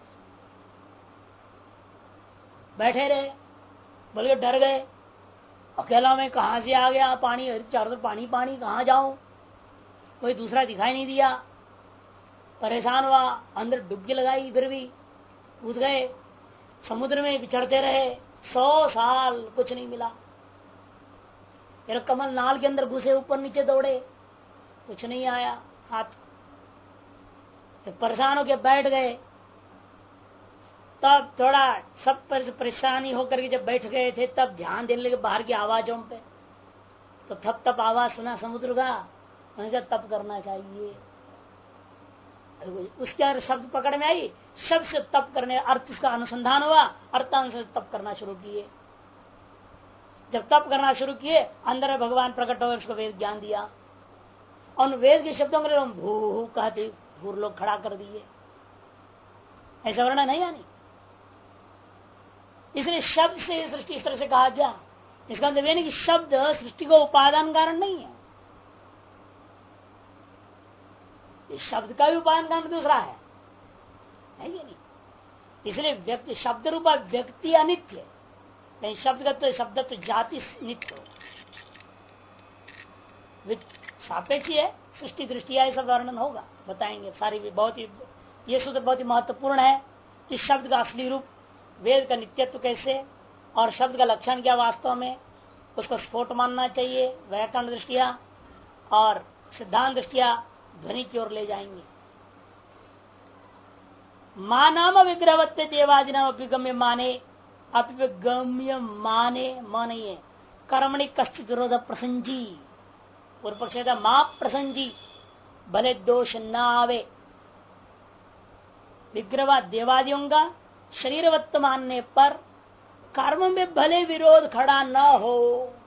बैठे रहे, बोल के डर गए, अकेला में कहां से आ गया पानी, चारों तरफ पानी पानी, कहां जाऊं, कोई दूसरा दिखाई नहीं दिया, परेशान हुआ, अंदर डुबकी लगाई, फिर भी कूद गए, समुद्र में बिछड़ते रहे 100 साल, कुछ नहीं मिला। फिर कमल नाल के अंदर घुसे, ऊपर नीचे दौड़े, कुछ नहीं आया हाथ, फिर परेशान होकर बैठ गए। तब थोड़ा सब परेशानी होकर के जब बैठ गए थे, तब ध्यान देने लगे बाहर की आवाजों पे, तो थप थप आवाज सुना समुद्र का, उन्हें तप करना चाहिए। उसके अंदर शब्द पकड़ में आई, शब्द से तप करने, अर्थ का अनुसंधान हुआ, अर्थानुसार तप करना शुरू किए। जब तप करना शुरू किए, अंदर भगवान प्रकट हो, उसको वेद ज्ञान दिया, और वेद के शब्दों में भू कहते भूर लोग खड़ा कर दिए। ऐसा वर्णन नहीं, यानी इसलिए शब्द से सृष्टि इस तरह से कहा गया। इसका मतलब नहीं कि शब्द सृष्टि को उपादान कारण नहीं है, इस शब्द का भी उपादान कारण दूसरा है नहीं। इसलिए व्यक्ति शब्द रूपा व्यक्ति अनित्य, नहीं शब्द तो जाति नित्य सापेक्ष है। सृष्टि दृष्टि ऐसा वर्णन होगा, बताएंगे सारी भी। बहुत ही ये सूत्र बहुत ही महत्वपूर्ण है कि शब्द का असली रूप, वेद का नित्यत्व कैसे, और शब्द का लक्षण क्या वास्तव में, उसको स्फोट मानना चाहिए व्याकरण दृष्टिया, और सिद्धांत दृष्टिया ध्वनि की ओर ले जाएंगे। मानाम विग्रहवत्ते देवादिनाम अभिगम्य माने, अभिगम्य माने मानिए कर्मणि कश्चित विरोध प्रसंजी, पूर्व पक्ष मां प्रसंजी, भले दोष न आवे। विग्रह देवादियों का शरीरवत्व मानने पर कर्म में भले विरोध खड़ा न हो,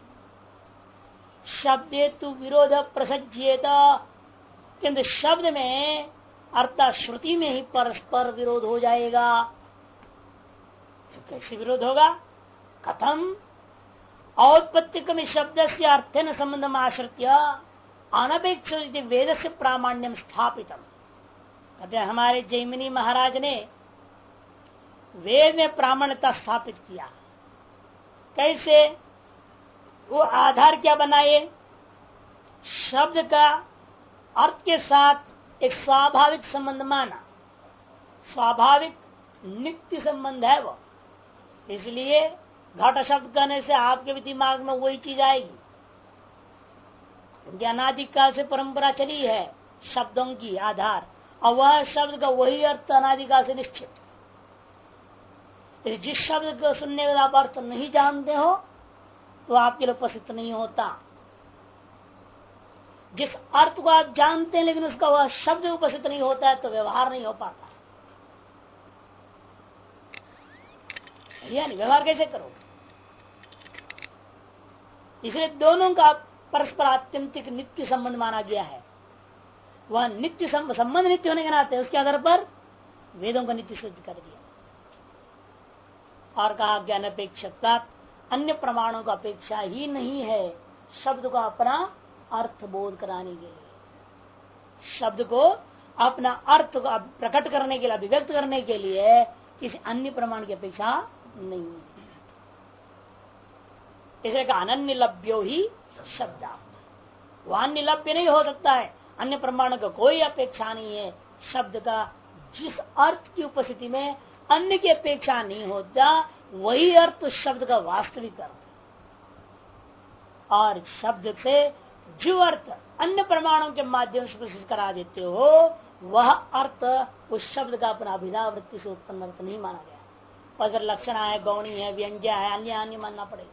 शब्दे तु विरोध प्रसज्येत, किंतु शब्द में अर्थात श्रुति में ही परस्पर विरोध हो जाएगा। तो कैसे विरोध होगा, कथम औत्पत्तिकम शब्द से अर्थेन संबंधम आश्रित्य अनपेक्ष वेद से प्रामाण्यम स्थापितम। कहते हैं हमारे जैमिनी महाराज ने वेद में प्रामाण्यता स्थापित किया। कैसे, वो आधार क्या बनाए, शब्द का अर्थ के साथ एक स्वाभाविक संबंध माना, स्वाभाविक नित्य संबंध है वो। इसलिए घट शब्द कहने से आपके भी दिमाग में वही चीज आएगी, क्योंकि अनादिकाल से परंपरा चली है शब्दों की आधार, और वह शब्द का वही अर्थ अनादिकाल से निश्चित। जिस शब्द को सुनने का आप अर्थ नहीं जानते हो तो आपके लिए उपस्थित नहीं होता। जिस अर्थ को आप जानते हैं लेकिन उसका वह शब्द उपस्थित नहीं होता है तो व्यवहार नहीं हो पाता। यानी व्यवहार कैसे करोगे? इसलिए दोनों का परस्पर आत्यंतिक नित्य संबंध माना गया है। वह नित्य संबंध नित्य होने के नाते उसके आधार पर वेदों को नित्य सिद्ध कर दिया। और कहा ज्ञान अपेक्षता अन्य प्रमाणों का अपेक्षा ही नहीं है शब्द को अपना अर्थ बोध कराने के लिए, शब्द को अपना अर्थ को प्रकट करने के लिए, अभिव्यक्त करने के लिए किसी अन्य प्रमाण की अपेक्षा नहीं है। इसलिए अनन्य लभ्यो ही शब्द, वह अन्य लभ्य नहीं हो सकता है, अन्य प्रमाण का कोई अपेक्षा नहीं है। शब्द का जिस अर्थ की उपस्थिति में अन्य की अपेक्षा नहीं होता वही अर्थ शब्द का वास्तविक अर्थ, और शब्द से जो अर्थ अन्य प्रमाणों के माध्यम से सिद्ध करा देते हो वह अर्थ उस शब्द का अपना अभिधावृत्ति से उत्पन्न अर्थ नहीं माना गया। और अगर लक्षण है, गौणी है, व्यंग्य है, अन्य अन्य मानना पड़ेगा।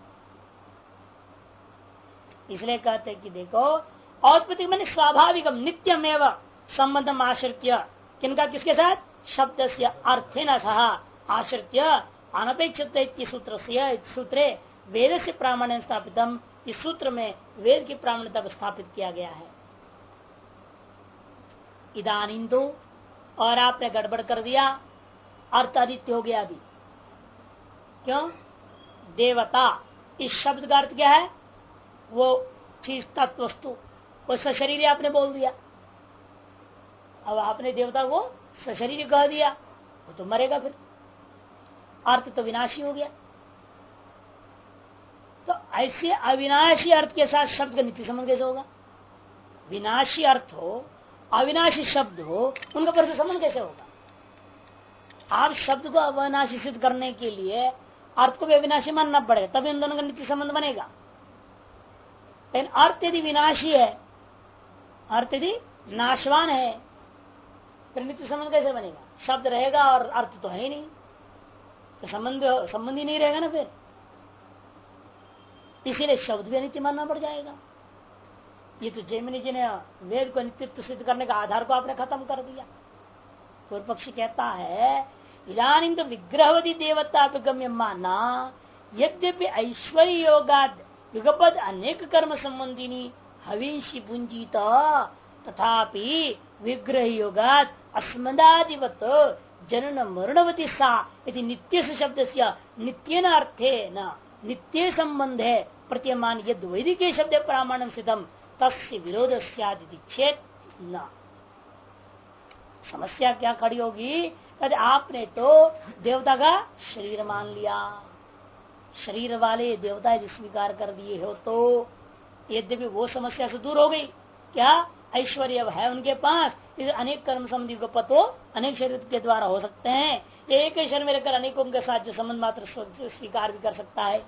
इसलिए कहते कि देखो औत्पत्तिक मैंने स्वाभाविक नित्यम एवं संबंधम आश्रित्य, किनका किसके साथ, शब्द से अर्थेन सह आश्रित्य अनपेक्षित सूत्र से सूत्रे वेद से प्रामाण्य स्थापितम, इस सूत्र में वेद की प्रामाण्यता को स्थापित किया गया है। इदानीं तो, और आपने गड़बड़ कर दिया, अर्थ अनित्य हो गया अभी। क्यों? देवता इस शब्द का अर्थ क्या है? वो चीज, तत्व, वस्तु, वो सशरीर आपने बोल दिया। अब आपने देवता को सशरीर कह दिया, वो तो मरेगा फिर, अर्थ तो विनाशी हो गया। तो ऐसे अविनाशी अर्थ के साथ शब्द का नित्य संबंध कैसे होगा? विनाशी अर्थ हो, अविनाशी शब्द हो, उनका परस्पर संबंध कैसे होगा? आप शब्द को अविनाशी सिद्ध करने के लिए अर्थ को भी अविनाशी मानना पड़ेगा, तभी उन दोनों का नित्य संबंध बनेगा। लेकिन अर्थ यदि विनाशी है, अर्थ यदि नाशवान है, फिर नित्य संबंध कैसे बनेगा? शब्द रहेगा और अर्थ तो है ही नहीं, तो संबंध ही नहीं रहेगा ना फिर। इसीलिए शब्द भी अनित्य मानना पड़ जाएगा। ये तो जैमिनी जी ने वेद को नित्यत्व सिद्ध करने का आधार को आपने खत्म कर दिया। पूर्व पक्षी कहता है इदानीं तो विग्रहवती देवता गम्य माना, यद्यपि ऐश्वर्य योगाद युगपद अनेक कर्म संबंधिनी हविषि पुंजित, तथापि विग्रह योगाद अस्मदादिवत जनन मरणवती सा यदि नित्य शब्द से नित्येन अर्थे न नित्य संबंध है प्रतीयमान यद वैदिक शब्द प्रामाण्यम सिद्धम तस्य विरोध चेत न। समस्या क्या खड़ी होगी? यदि आपने तो देवता का शरीर मान लिया, शरीर वाले देवता यदि स्वीकार कर दिए हो, तो यद्यपि वो समस्या से दूर हो गई। क्या? ऐश्वर्य है उनके पास, इस अनेक कर्म संबंधी को पतो अनेक शरीर के द्वारा हो सकते हैं। एक ही शरीर में रहकर अनेकों के साथ जो संबंध मात्र स्वीकार भी कर सकता है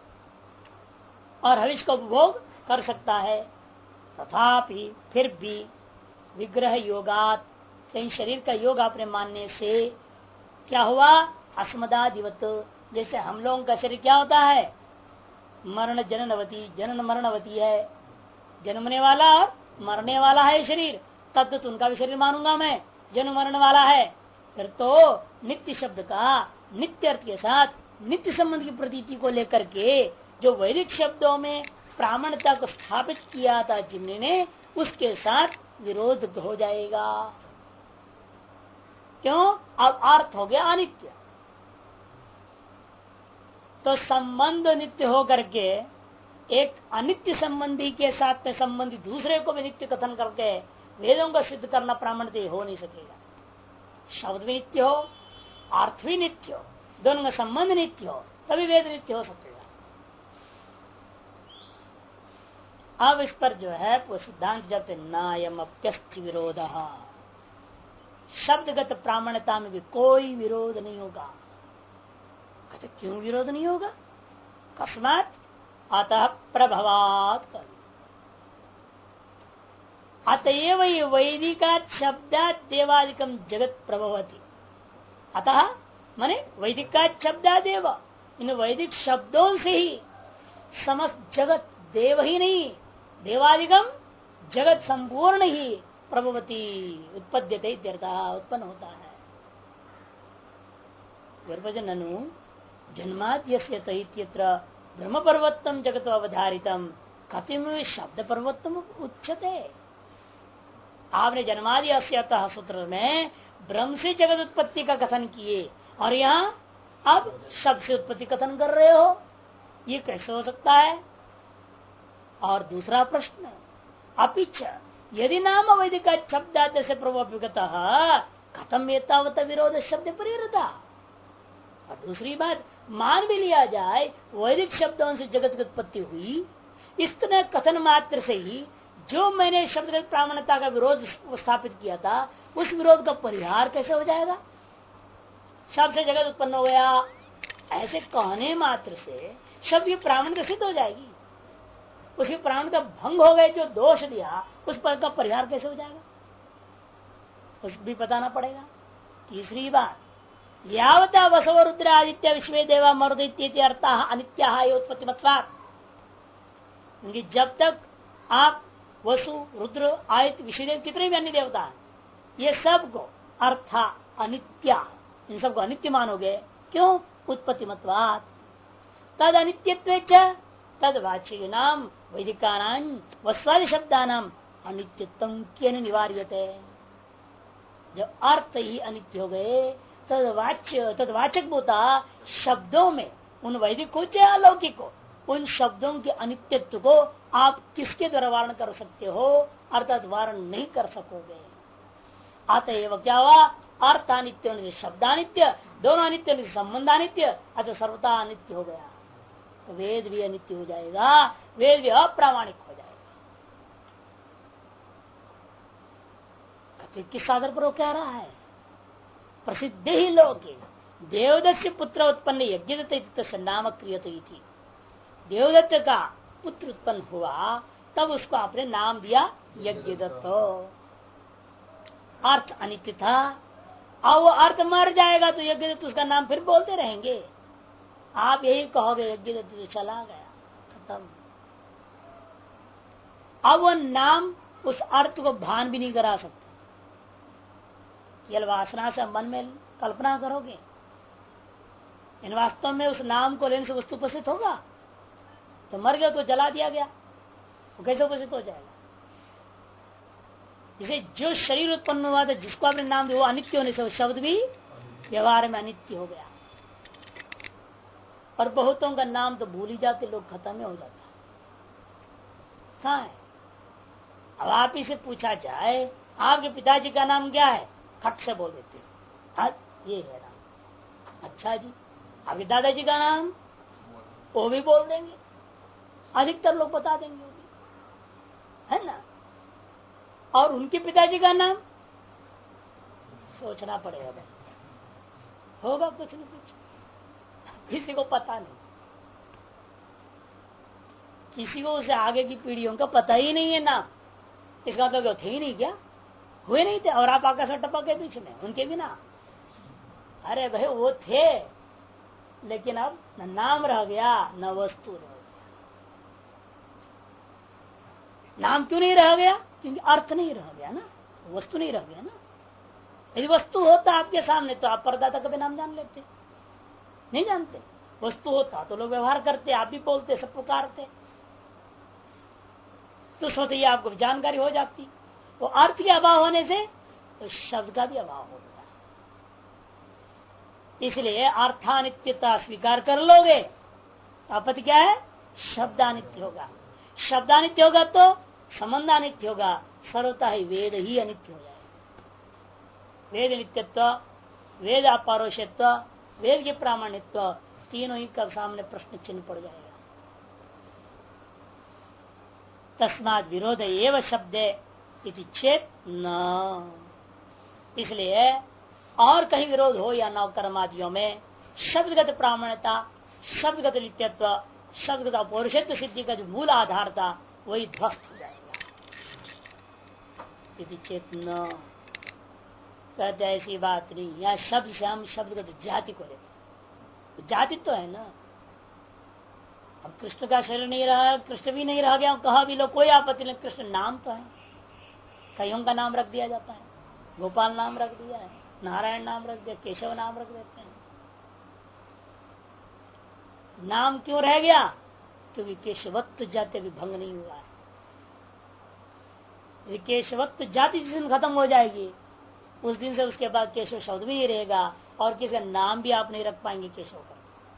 और हविष का उपभोग कर सकता है। तथापि फिर भी विग्रह योगात, कहीं शरीर का योग आपने मानने से क्या हुआ? अस्मदादिवत, जैसे हम लोगों का शरीर क्या होता है? मरण जननवती, जनन मरणवती है, जन्मने वाला और मरने वाला है शरीर। तब तो उनका भी शरीर मानूंगा मैं, जन्म मरण वाला है। फिर तो नित्य शब्द का नित्य अर्थ के साथ नित्य संबंध की प्रतीति को लेकर के जो वैदिक शब्दों में प्रामाणिकता को स्थापित किया था जिमने ने, उसके साथ विरोध हो जाएगा। क्यों? अब अर्थ हो गया अनित्य, तो संबंध नित्य हो करके एक अनित्य संबंधी के साथ में संबंधी दूसरे को भी नित्य कथन करके वेदों को सिद्ध करना प्रामाणिक हो नहीं सकेगा। शब्द भी नित्य हो, अर्थ भी नित्य हो, दोनों का संबंध नित्य हो, तभी वेद नित्य हो सकेगा। अब इस पर जो है वो सिद्धांत जब नायम अप्यस्त विरोध, शब्दगत प्रामाण्यता में भी कोई विरोध नहीं होगा। कहते क्यों विरोध नहीं होगा? कस्मात? अतः प्रभवात, अतएव वैदिका शब्दात देवादिकम जगत प्रभवती। अतः माने वैदिका शब्दादेव, इन वैदिक शब्दों से ही समस्त जगत, देव ही नहीं देवादिगम जगत संपूर्ण ही प्रभवती उत्पद्यते उत्पन्न होता है। गर्भजननु जन्माद्यस्य तैत्यत्र ब्रह्म पर्वतम जगत अवधारितम कतिम शब्द पर्वतम उच्यते। आपने जन्मादि अस्यतः सूत्र में ब्रह्म से जगत उत्पत्ति का कथन किए और यहाँ अब शब्द से उत्पत्ति कथन कर रहे हो, ये कैसे हो सकता है? और दूसरा प्रश्न, अपिच यदि नाम वैदिक शब्दात से प्रभावित कथम एतावत विरोध शब्द परिहृता। और दूसरी बात, मान भी लिया जाए वैदिक शब्दों से जगत की उत्पत्ति हुई, इस तरह कथन मात्र से ही जो मैंने शब्दगत प्रामाणिकता का विरोध स्थापित किया था, उस विरोध का परिहार कैसे हो जाएगा? शब्द से जगत उत्पन्न हो गया, ऐसे कहने मात्र से शब्द की प्रामाणिकता सिद्ध हो जाएगी। उसकी प्रामाणिकता भंग हो गए, जो दोष दिया उस पर का परिहार कैसे हो जाएगा? कुछ भी बताना पड़ेगा। तीसरी बात, यावता वसव रुद्र आदित्य विश्व देवा मरुद अर्था अनित्या उत्पत्ति मत्वात्, क्योंकि जब तक आप वसु रुद्र आदित्य विश्वदेव जितने भी अन्य देवता हैं, ये सब को अर्था अनित्या, इन सबको अनित्य मानोगे। क्यों? उत्पत्ति मत्वात्। तद अनित्यत्व तद वाच्य नाम वैदिका नाम वस्वादि शब्दा नाम अनित्यत्व केन निवार्यते। जब अर्थ ही अनित्य हो गए, तदवाचक होता शब्दों में, उन वैदिक को चाहे अलौकिक को, उन शब्दों के अनित्यत्व को आप किसके द्वारा वारण कर सकते हो? अर्थात वारण नहीं कर सकोगे। अतएव क्या हुआ? अर्थ अनित्य होने से शब्दानित्य, दोनों अनित्य होने से संबंधानित्य, अतः सर्वता अनित्य हो गया। तो वेद भी अनित्य हो जाएगा, वेद भी अप्रामाणिक हो जाएगा। किस आधार पर वो कह रहा है? प्रसिद्ध ही लोग देवदत्त से पुत्र उत्पन्न यज्ञदत्त से नाम क्रियते थी। देवदत्त का पुत्र उत्पन्न हुआ तब उसको आपने नाम दिया यज्ञदत्त। अर्थ अनित्य था, अब वो अर्थ मर जाएगा तो यज्ञदत्त उसका नाम फिर बोलते रहेंगे। आप यही कहोगे यज्ञदत्त तो चला गया, खत्म। अब वो नाम उस अर्थ को भान भी नहीं करा सकते। केवल वासना से मन में कल्पना करोगे, इन वास्तव में उस नाम को लेने से वस्तु उपस्थित होगा? तो मर गया तो जला दिया गया, वो कैसे उपस्थित हो जाएगा? जैसे जो शरीर उत्पन्न हुआ था जिसको आपने नाम दिया वो अनित्य होने से वो शब्द भी व्यवहार में अनित्य हो गया। और बहुतों का नाम तो भूल ही जाते लोग, खत्म ही हो जाता। कहाँ है? अब आप ही से पूछा जाए आपके पिताजी का नाम क्या है, खट से बोल देते हैं ये है नाम। अच्छा जी, आपके दादाजी का नाम, वो भी बोल देंगे, अधिकतर लोग बता देंगे वो भी, है ना। और उनके पिताजी का नाम सोचना पड़ेगा भाई, होगा कुछ न कुछ, किसी को पता नहीं, किसी को उसे आगे की पीढ़ियों का पता ही नहीं है नाम। इसका मतलब थे ही नहीं क्या, हुए नहीं थे और आप आकाश से टपक के बीच में उनके बिना? अरे भाई वो थे, लेकिन अब न नाम रह गया न वस्तु रह गया। नाम क्यों नहीं रह गया? क्योंकि अर्थ नहीं रह गया ना, वस्तु नहीं रह गया ना। यदि वस्तु होता आपके सामने तो आप परदाता कभी नाम जान लेते? नहीं जानते। वस्तु होता तो लोग व्यवहार करते, आप भी बोलते, सब पुकारते, तो सोते ही आपको जानकारी हो जाती। वो अर्थ के अभाव होने से तो शब्द का भी अभाव हो गया। इसलिए अर्थानित्यता स्वीकार कर लोगे तो आपत्ति क्या है? शब्दानित्य होगा। शब्दानित्य होगा तो संबंधानित्य होगा, सर्वता ही वेद ही अनित्य हो जाएगा। वेद नित्यत्व, वेद अपौरुषत्व, वेद के प्रामाणित्व, तीनों ही का सामने प्रश्न चिन्ह पड़ जाएगा। तस्मात् विरोध एवं शब्दे इति चेत न। इसलिए और कहीं विरोध हो या न कर्मादियों में शब्दगत प्रामाण्यता, शब्दगत नित्यत्व, शब्दगत अपौरुषत्व सिद्धि का जो मूल आधार था वही ध्वस्त हो जाएगा। इति चेत न, कहते ऐसी बात नहीं। या शब्द से हम शब्दगत जाति को लेते, जाति तो है ना। अब कृष्ण का शरीर नहीं रहा, कृष्ण भी नहीं रह गया, कहा भी लोग कोई आपत्ति नहीं, कृष्ण नाम तो है। कईयों का नाम रख दिया जाता है, गोपाल नाम रख दिया है, नारायण नाम रख दिया, केशव नाम रख देते हैं। नाम क्यों रह गया? क्योंकि केशवत्व जाति भी भंग नहीं हुआ है। केशवत्व जाति जिस दिन खत्म हो जाएगी उस दिन से उसके बाद केशव शब्द भी नहीं रहेगा और किसी का नाम भी आप नहीं रख पाएंगे केशव का।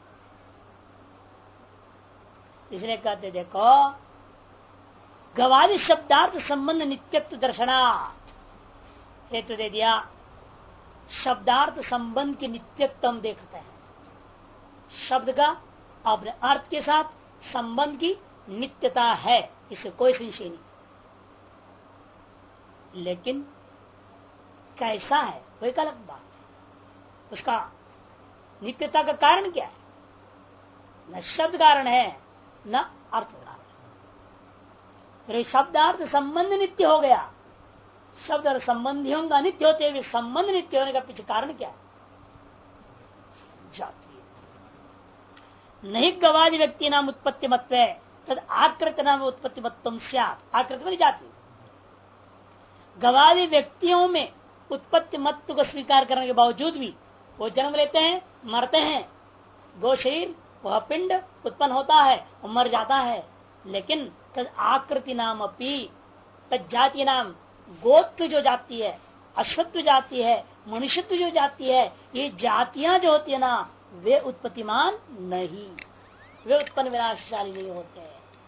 इसलिए कहते देखो, गवादि शब्दार्थ संबंध नित्यत्व दर्शनार्थ हेतु दे दिया। शब्दार्थ संबंध की नित्यत्व हम देखते हैं, शब्द का अपने अर्थ के साथ संबंध की नित्यता है, इससे कोई संशय नहीं। लेकिन कैसा है वह एक अलग बात है। उसका नित्यता का कारण क्या है? न शब्द कारण है न अर्थ कारण। शब्दार्थ संबंध नित्य हो गया, शब्द और संबंधियों का नित्य होते हुए संबंध नित्य होने का पीछे कारण क्या है? जाति। नहीं गवादि व्यक्ति नाम उत्पत्ति मत्व तद आकृत नाम उत्पत्ति मत्व स्यात्। आकृत में जाति, गवादि व्यक्तियों में उत्पत्ति मत्व को स्वीकार करने के बावजूद भी वो जन्म लेते हैं, मरते हैं। गो शरीर, वह पिंड उत्पन्न होता है और मर जाता है, लेकिन तद आकृति नाम अपनी, तद जाति नाम गोत्र जो जाति है अश्वत्व जाति है, मनुष्यत्व जो जाति है, ये जातियां जो होती है ना, वे उत्पत्तिमान नहीं, वे उत्पन्न विनाशशाली नहीं होते।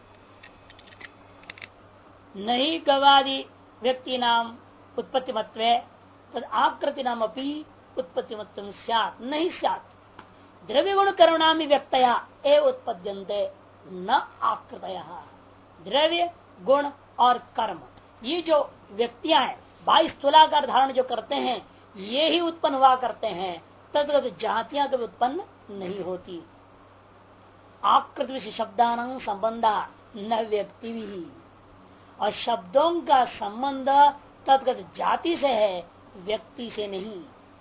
नहीं गवादि व्यक्ति नाम उत्पत्ति मत्व तद आकृति नाम अपनी उत्पत्ति मत्व स्यात् नहीं स्यात्। द्रव्य गुण कर्मणामि व्यक्तया एव उत्पद्यन्ते न आकृतया। द्रव्य गुण और कर्म ये जो व्यक्तियां हैं 22 स्थूलाकार धारण जो करते हैं, ये ही उत्पन्न हुआ करते हैं, तदगत जातियां कभी उत्पन्न नहीं होती। आकृत विषय शब्दान संबंधा न व्यक्ति भी, और शब्दों का संबंध तदगत जाति से है, व्यक्ति से नहीं।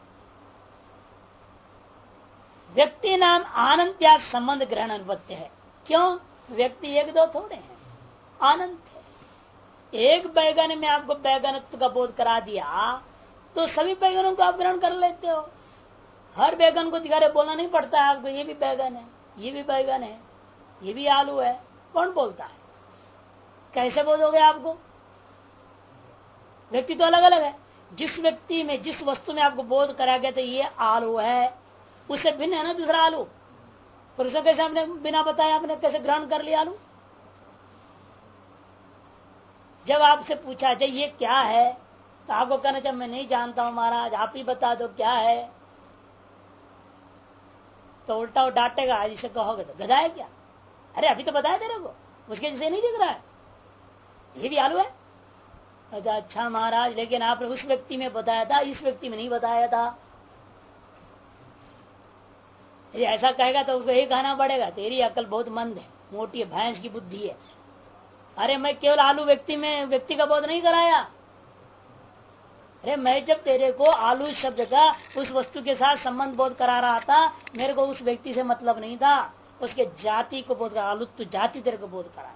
व्यक्ति नाम आनंद त्याग संबंध ग्रहण अनुपत्य है। क्यों? व्यक्ति एक दो थोड़े हैं, अनंत है। एक बैगन में आपको बैगनत्व का बोध करा दिया तो सभी बैगनों को आप ग्रहण कर लेते हो। हर बैगन को दिखा रहे बोलना नहीं पड़ता है आपको, ये भी बैगन है, ये भी बैगन है, ये भी आलू है। कौन बोलता है? कैसे बोलोगे आपको? व्यक्ति तो अलग अलग है। जिस व्यक्ति में जिस वस्तु में आपको बोध करा गया तो ये आलू है, उससे भिन्न है ना दूसरा आलू, पर उसे कैसे आपने बिना बताया आपने कैसे ग्रहण कर लिया आलू? जब आपसे पूछा जाए ये क्या है तो आपको कहना चाहिए मैं नहीं जानता हूं महाराज, आप ही बता दो क्या है। तो उल्टा वो डांटेगा, जिसे कहोगे तो गधा है क्या? अरे अभी तो बताया तेरे को, उसके जैसे नहीं दिख रहा है, ये भी आलू है। अच्छा महाराज, लेकिन आपने उस व्यक्ति में बताया था, इस व्यक्ति में नहीं बताया था। ये ऐसा कहेगा तो उसको यही कहना पड़ेगा तेरी अकल बहुत मंद है, मोटी है, भैंस की बुद्धि है। अरे मैं केवल आलू व्यक्ति का बोध नहीं कराया। अरे मैं जब तेरे को आलू शब्द का उस वस्तु के साथ संबंध बोध करा रहा था, मेरे को उस व्यक्ति से मतलब नहीं था, उसके जाति को बोध करा, आलू तो जाति तेरे को बोध कराया।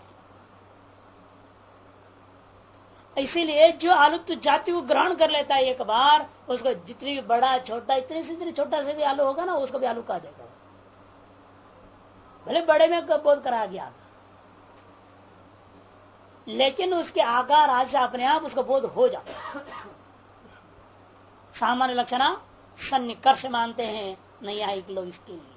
इसीलिए जो आलू जाति को ग्रहण कर लेता है एक बार, उसको जितनी भी बड़ा छोटा, इतने से इतने छोटा से भी आलू होगा ना, उसको भी आलू कहा देगा, भले बड़े में बोध करा गया, लेकिन उसके आकार आज से अपने आप उसको बोध हो जाता। सामान्य लक्षणा सन्निकर्ष मानते हैं नैयायिक लोग इसके लिए।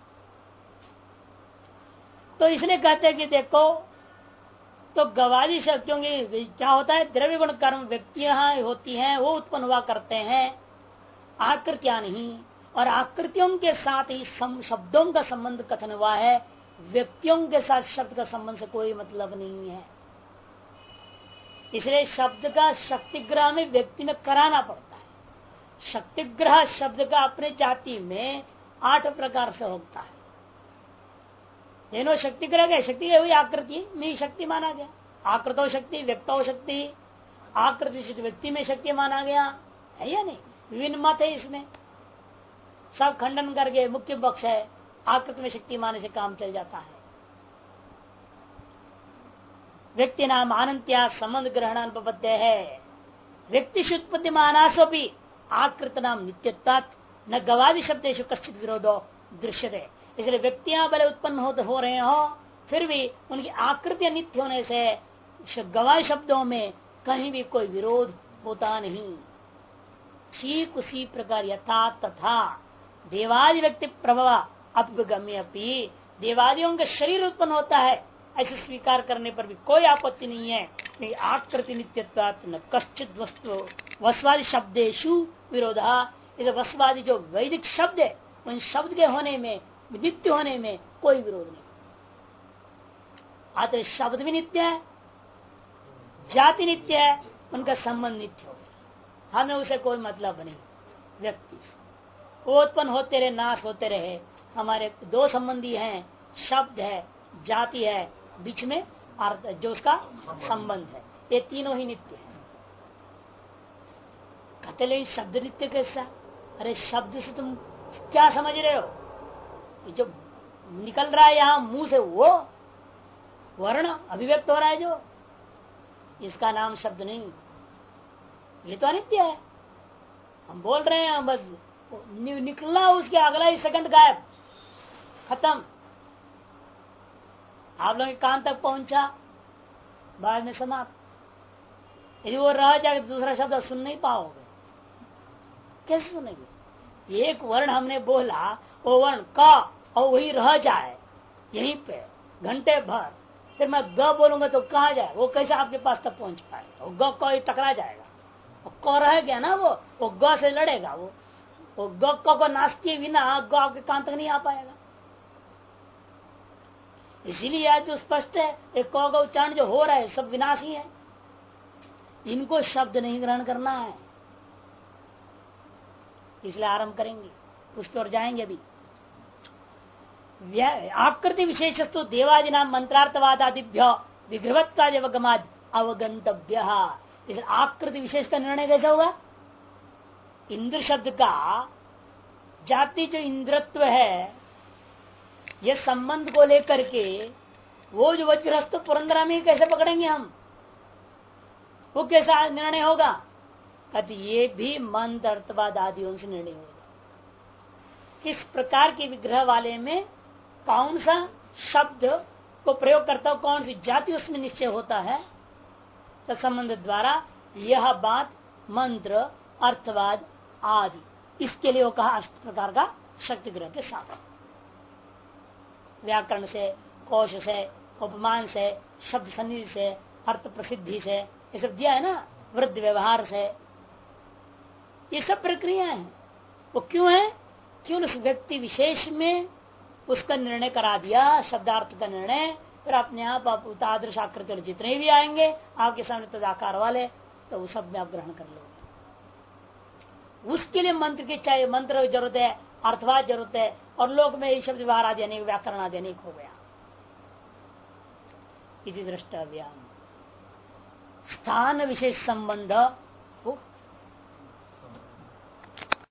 तो इसलिए कहते हैं कि देखो, तो गवादी शक्तियों की क्या होता है, द्रव्य गुण कर्म व्यक्तियां होती हैं, वो उत्पन्न हुआ करते हैं, आकृतियां नहीं। और आकृतियों के साथ ही शब्दों का संबंध कथन हुआ है, व्यक्तियों के साथ शब्द का संबंध से कोई मतलब नहीं है। इसलिए शब्द का शक्तिग्रह में व्यक्ति में कराना पड़ता है। शक्तिग्रह शब्द का अपने जाति में 8 प्रकार से होता है। शक्तिग्रह गए, शक्ति हुई आकृति में शक्ति माना गया, आकृतो शक्ति, व्यक्तो शक्ति, आकृति व्यक्ति में शक्ति माना गया है या नहीं? विभिन्न मत है इसमें, सब खंडन करके मुख्य पक्ष है आकृति में शक्ति माने से काम चल जाता है। व्यक्ति नाम आनंत्या संबंध ग्रहण अनुपत्य है। व्यक्ति उत्पत्ति मानासोपी आकृत नाम नित्यत्वात् न गवादि शब्देषु कश्चित विरोधो दृश्यते। इसलिए व्यक्तियां भले उत्पन्न हो रहे हो, फिर भी उनकी आकृतियां नित्य होने से गवाह शब्दों में कहीं भी कोई विरोध होता नहीं। ठीक उसी प्रकार यथा तथा देवादि व्यक्ति प्रभव अपगम्य अपनी, देवादियों का शरीर उत्पन्न होता है, ऐसे स्वीकार करने पर भी कोई आपत्ति नहीं है। आकृति नित्यत्वात् न कश्चित वस्तु वस्वादि शब्देशु विरोधा। इस वस्वादि जो वैदिक शब्द है, उन शब्द के होने में, नित्य होने में कोई विरोध नहीं। आते शब्द भी नित्य है, जाति नित्य है, उनका संबंध नित्य हो गया, हमें उसे कोई मतलब नहीं। व्यक्ति वो उत्पन्न होते रहे, नाश होते रहे, हमारे 2 संबंधी हैं, शब्द है, जाति है, बीच में अर्थ जो उसका संबंध है, ये तीनों ही नित्य है। कहते ले शब्द नित्य कैसा? अरे शब्द से तुम क्या समझ रहे हो? जो निकल रहा है यहाँ मुंह से, वो वर्ण अभिव्यक्त हो रहा है, जो इसका नाम शब्द नहीं, ये तो अनित्य है। हम बोल रहे हैं, बस निकला उसके अगला ही सेकंड गायब, खत्म। आप लोग कान तक पहुंचा, बाद में समाप्त। यदि वो रह जाए दूसरा शब्द सुन नहीं पाओगे। कैसे सुनेंगे? एक वर्ण हमने बोला, वो वर्ण क और वही रह जाए यहीं पे घंटे भर, फिर मैं ग बोलूंगा तो कहा जाए, वो कैसे आपके पास तक पहुंच पाएगा? वो ग को टकरा जाएगा, क रह गया ना, वो ग से लड़ेगा, वो ग को नाश किए बिना ग के कान तक नहीं आ पाएगा। इसीलिए आज जो स्पष्ट है, एक क का उच्चारण जो हो रहा है सब विनाशी है, इनको शब्द नहीं ग्रहण करना है। इसलिए आरंभ करेंगे, उसकी ओर जाएंगे। अभी आकृति विशेषस्तु देवादि नाम मंत्रार्थवादादिभ्य विग्रहत्वाद अवगंतव्य। इस आकृति विशेष का निर्णय कैसा होगा? इंद्र शब्द का जाति जो इंद्रत्व है, यह संबंध को लेकर के वो जो वज्रहस्त पुरंदरा में कैसे पकड़ेंगे हम? वो कैसा निर्णय होगा? कहते ये भी मंत्र अर्थवाद आदियों से निर्णय होगा। किस प्रकार के विग्रह वाले में कौन सा शब्द को प्रयोग करता हो, कौन सी जाति उसमें निश्चय होता है, तत्संबंध द्वारा यह बात मंत्र अर्थवाद आदि, इसके लिए वो कहा 8 प्रकार का शक्ति ग्रह के साथ, व्याकरण से, कोश से, उपमान से, शब्द सन्निधि से, अर्थ प्रसिद्धि से, ये सब दिया है ना, वृद्ध व्यवहार से, ये सब प्रक्रिया है। वो क्यों है? क्यों उस व्यक्ति विशेष में उसका निर्णय करा दिया, शब्दार्थ का निर्णय। फिर अपने आप आदर्श आकृति जितने भी आएंगे आपके सामने तदाकार वाले, तो उस सब में आप ग्रहण कर लो। उसके लिए मंत्र की चाहिए, मंत्र की जरूरत है, अर्थवाद जरूरत है, और लोक में शब्द व्यवहार आदि अनेक, व्याकरण आदि अनेक हो गया। इति दृष्टव्य स्थान विशेष संबंध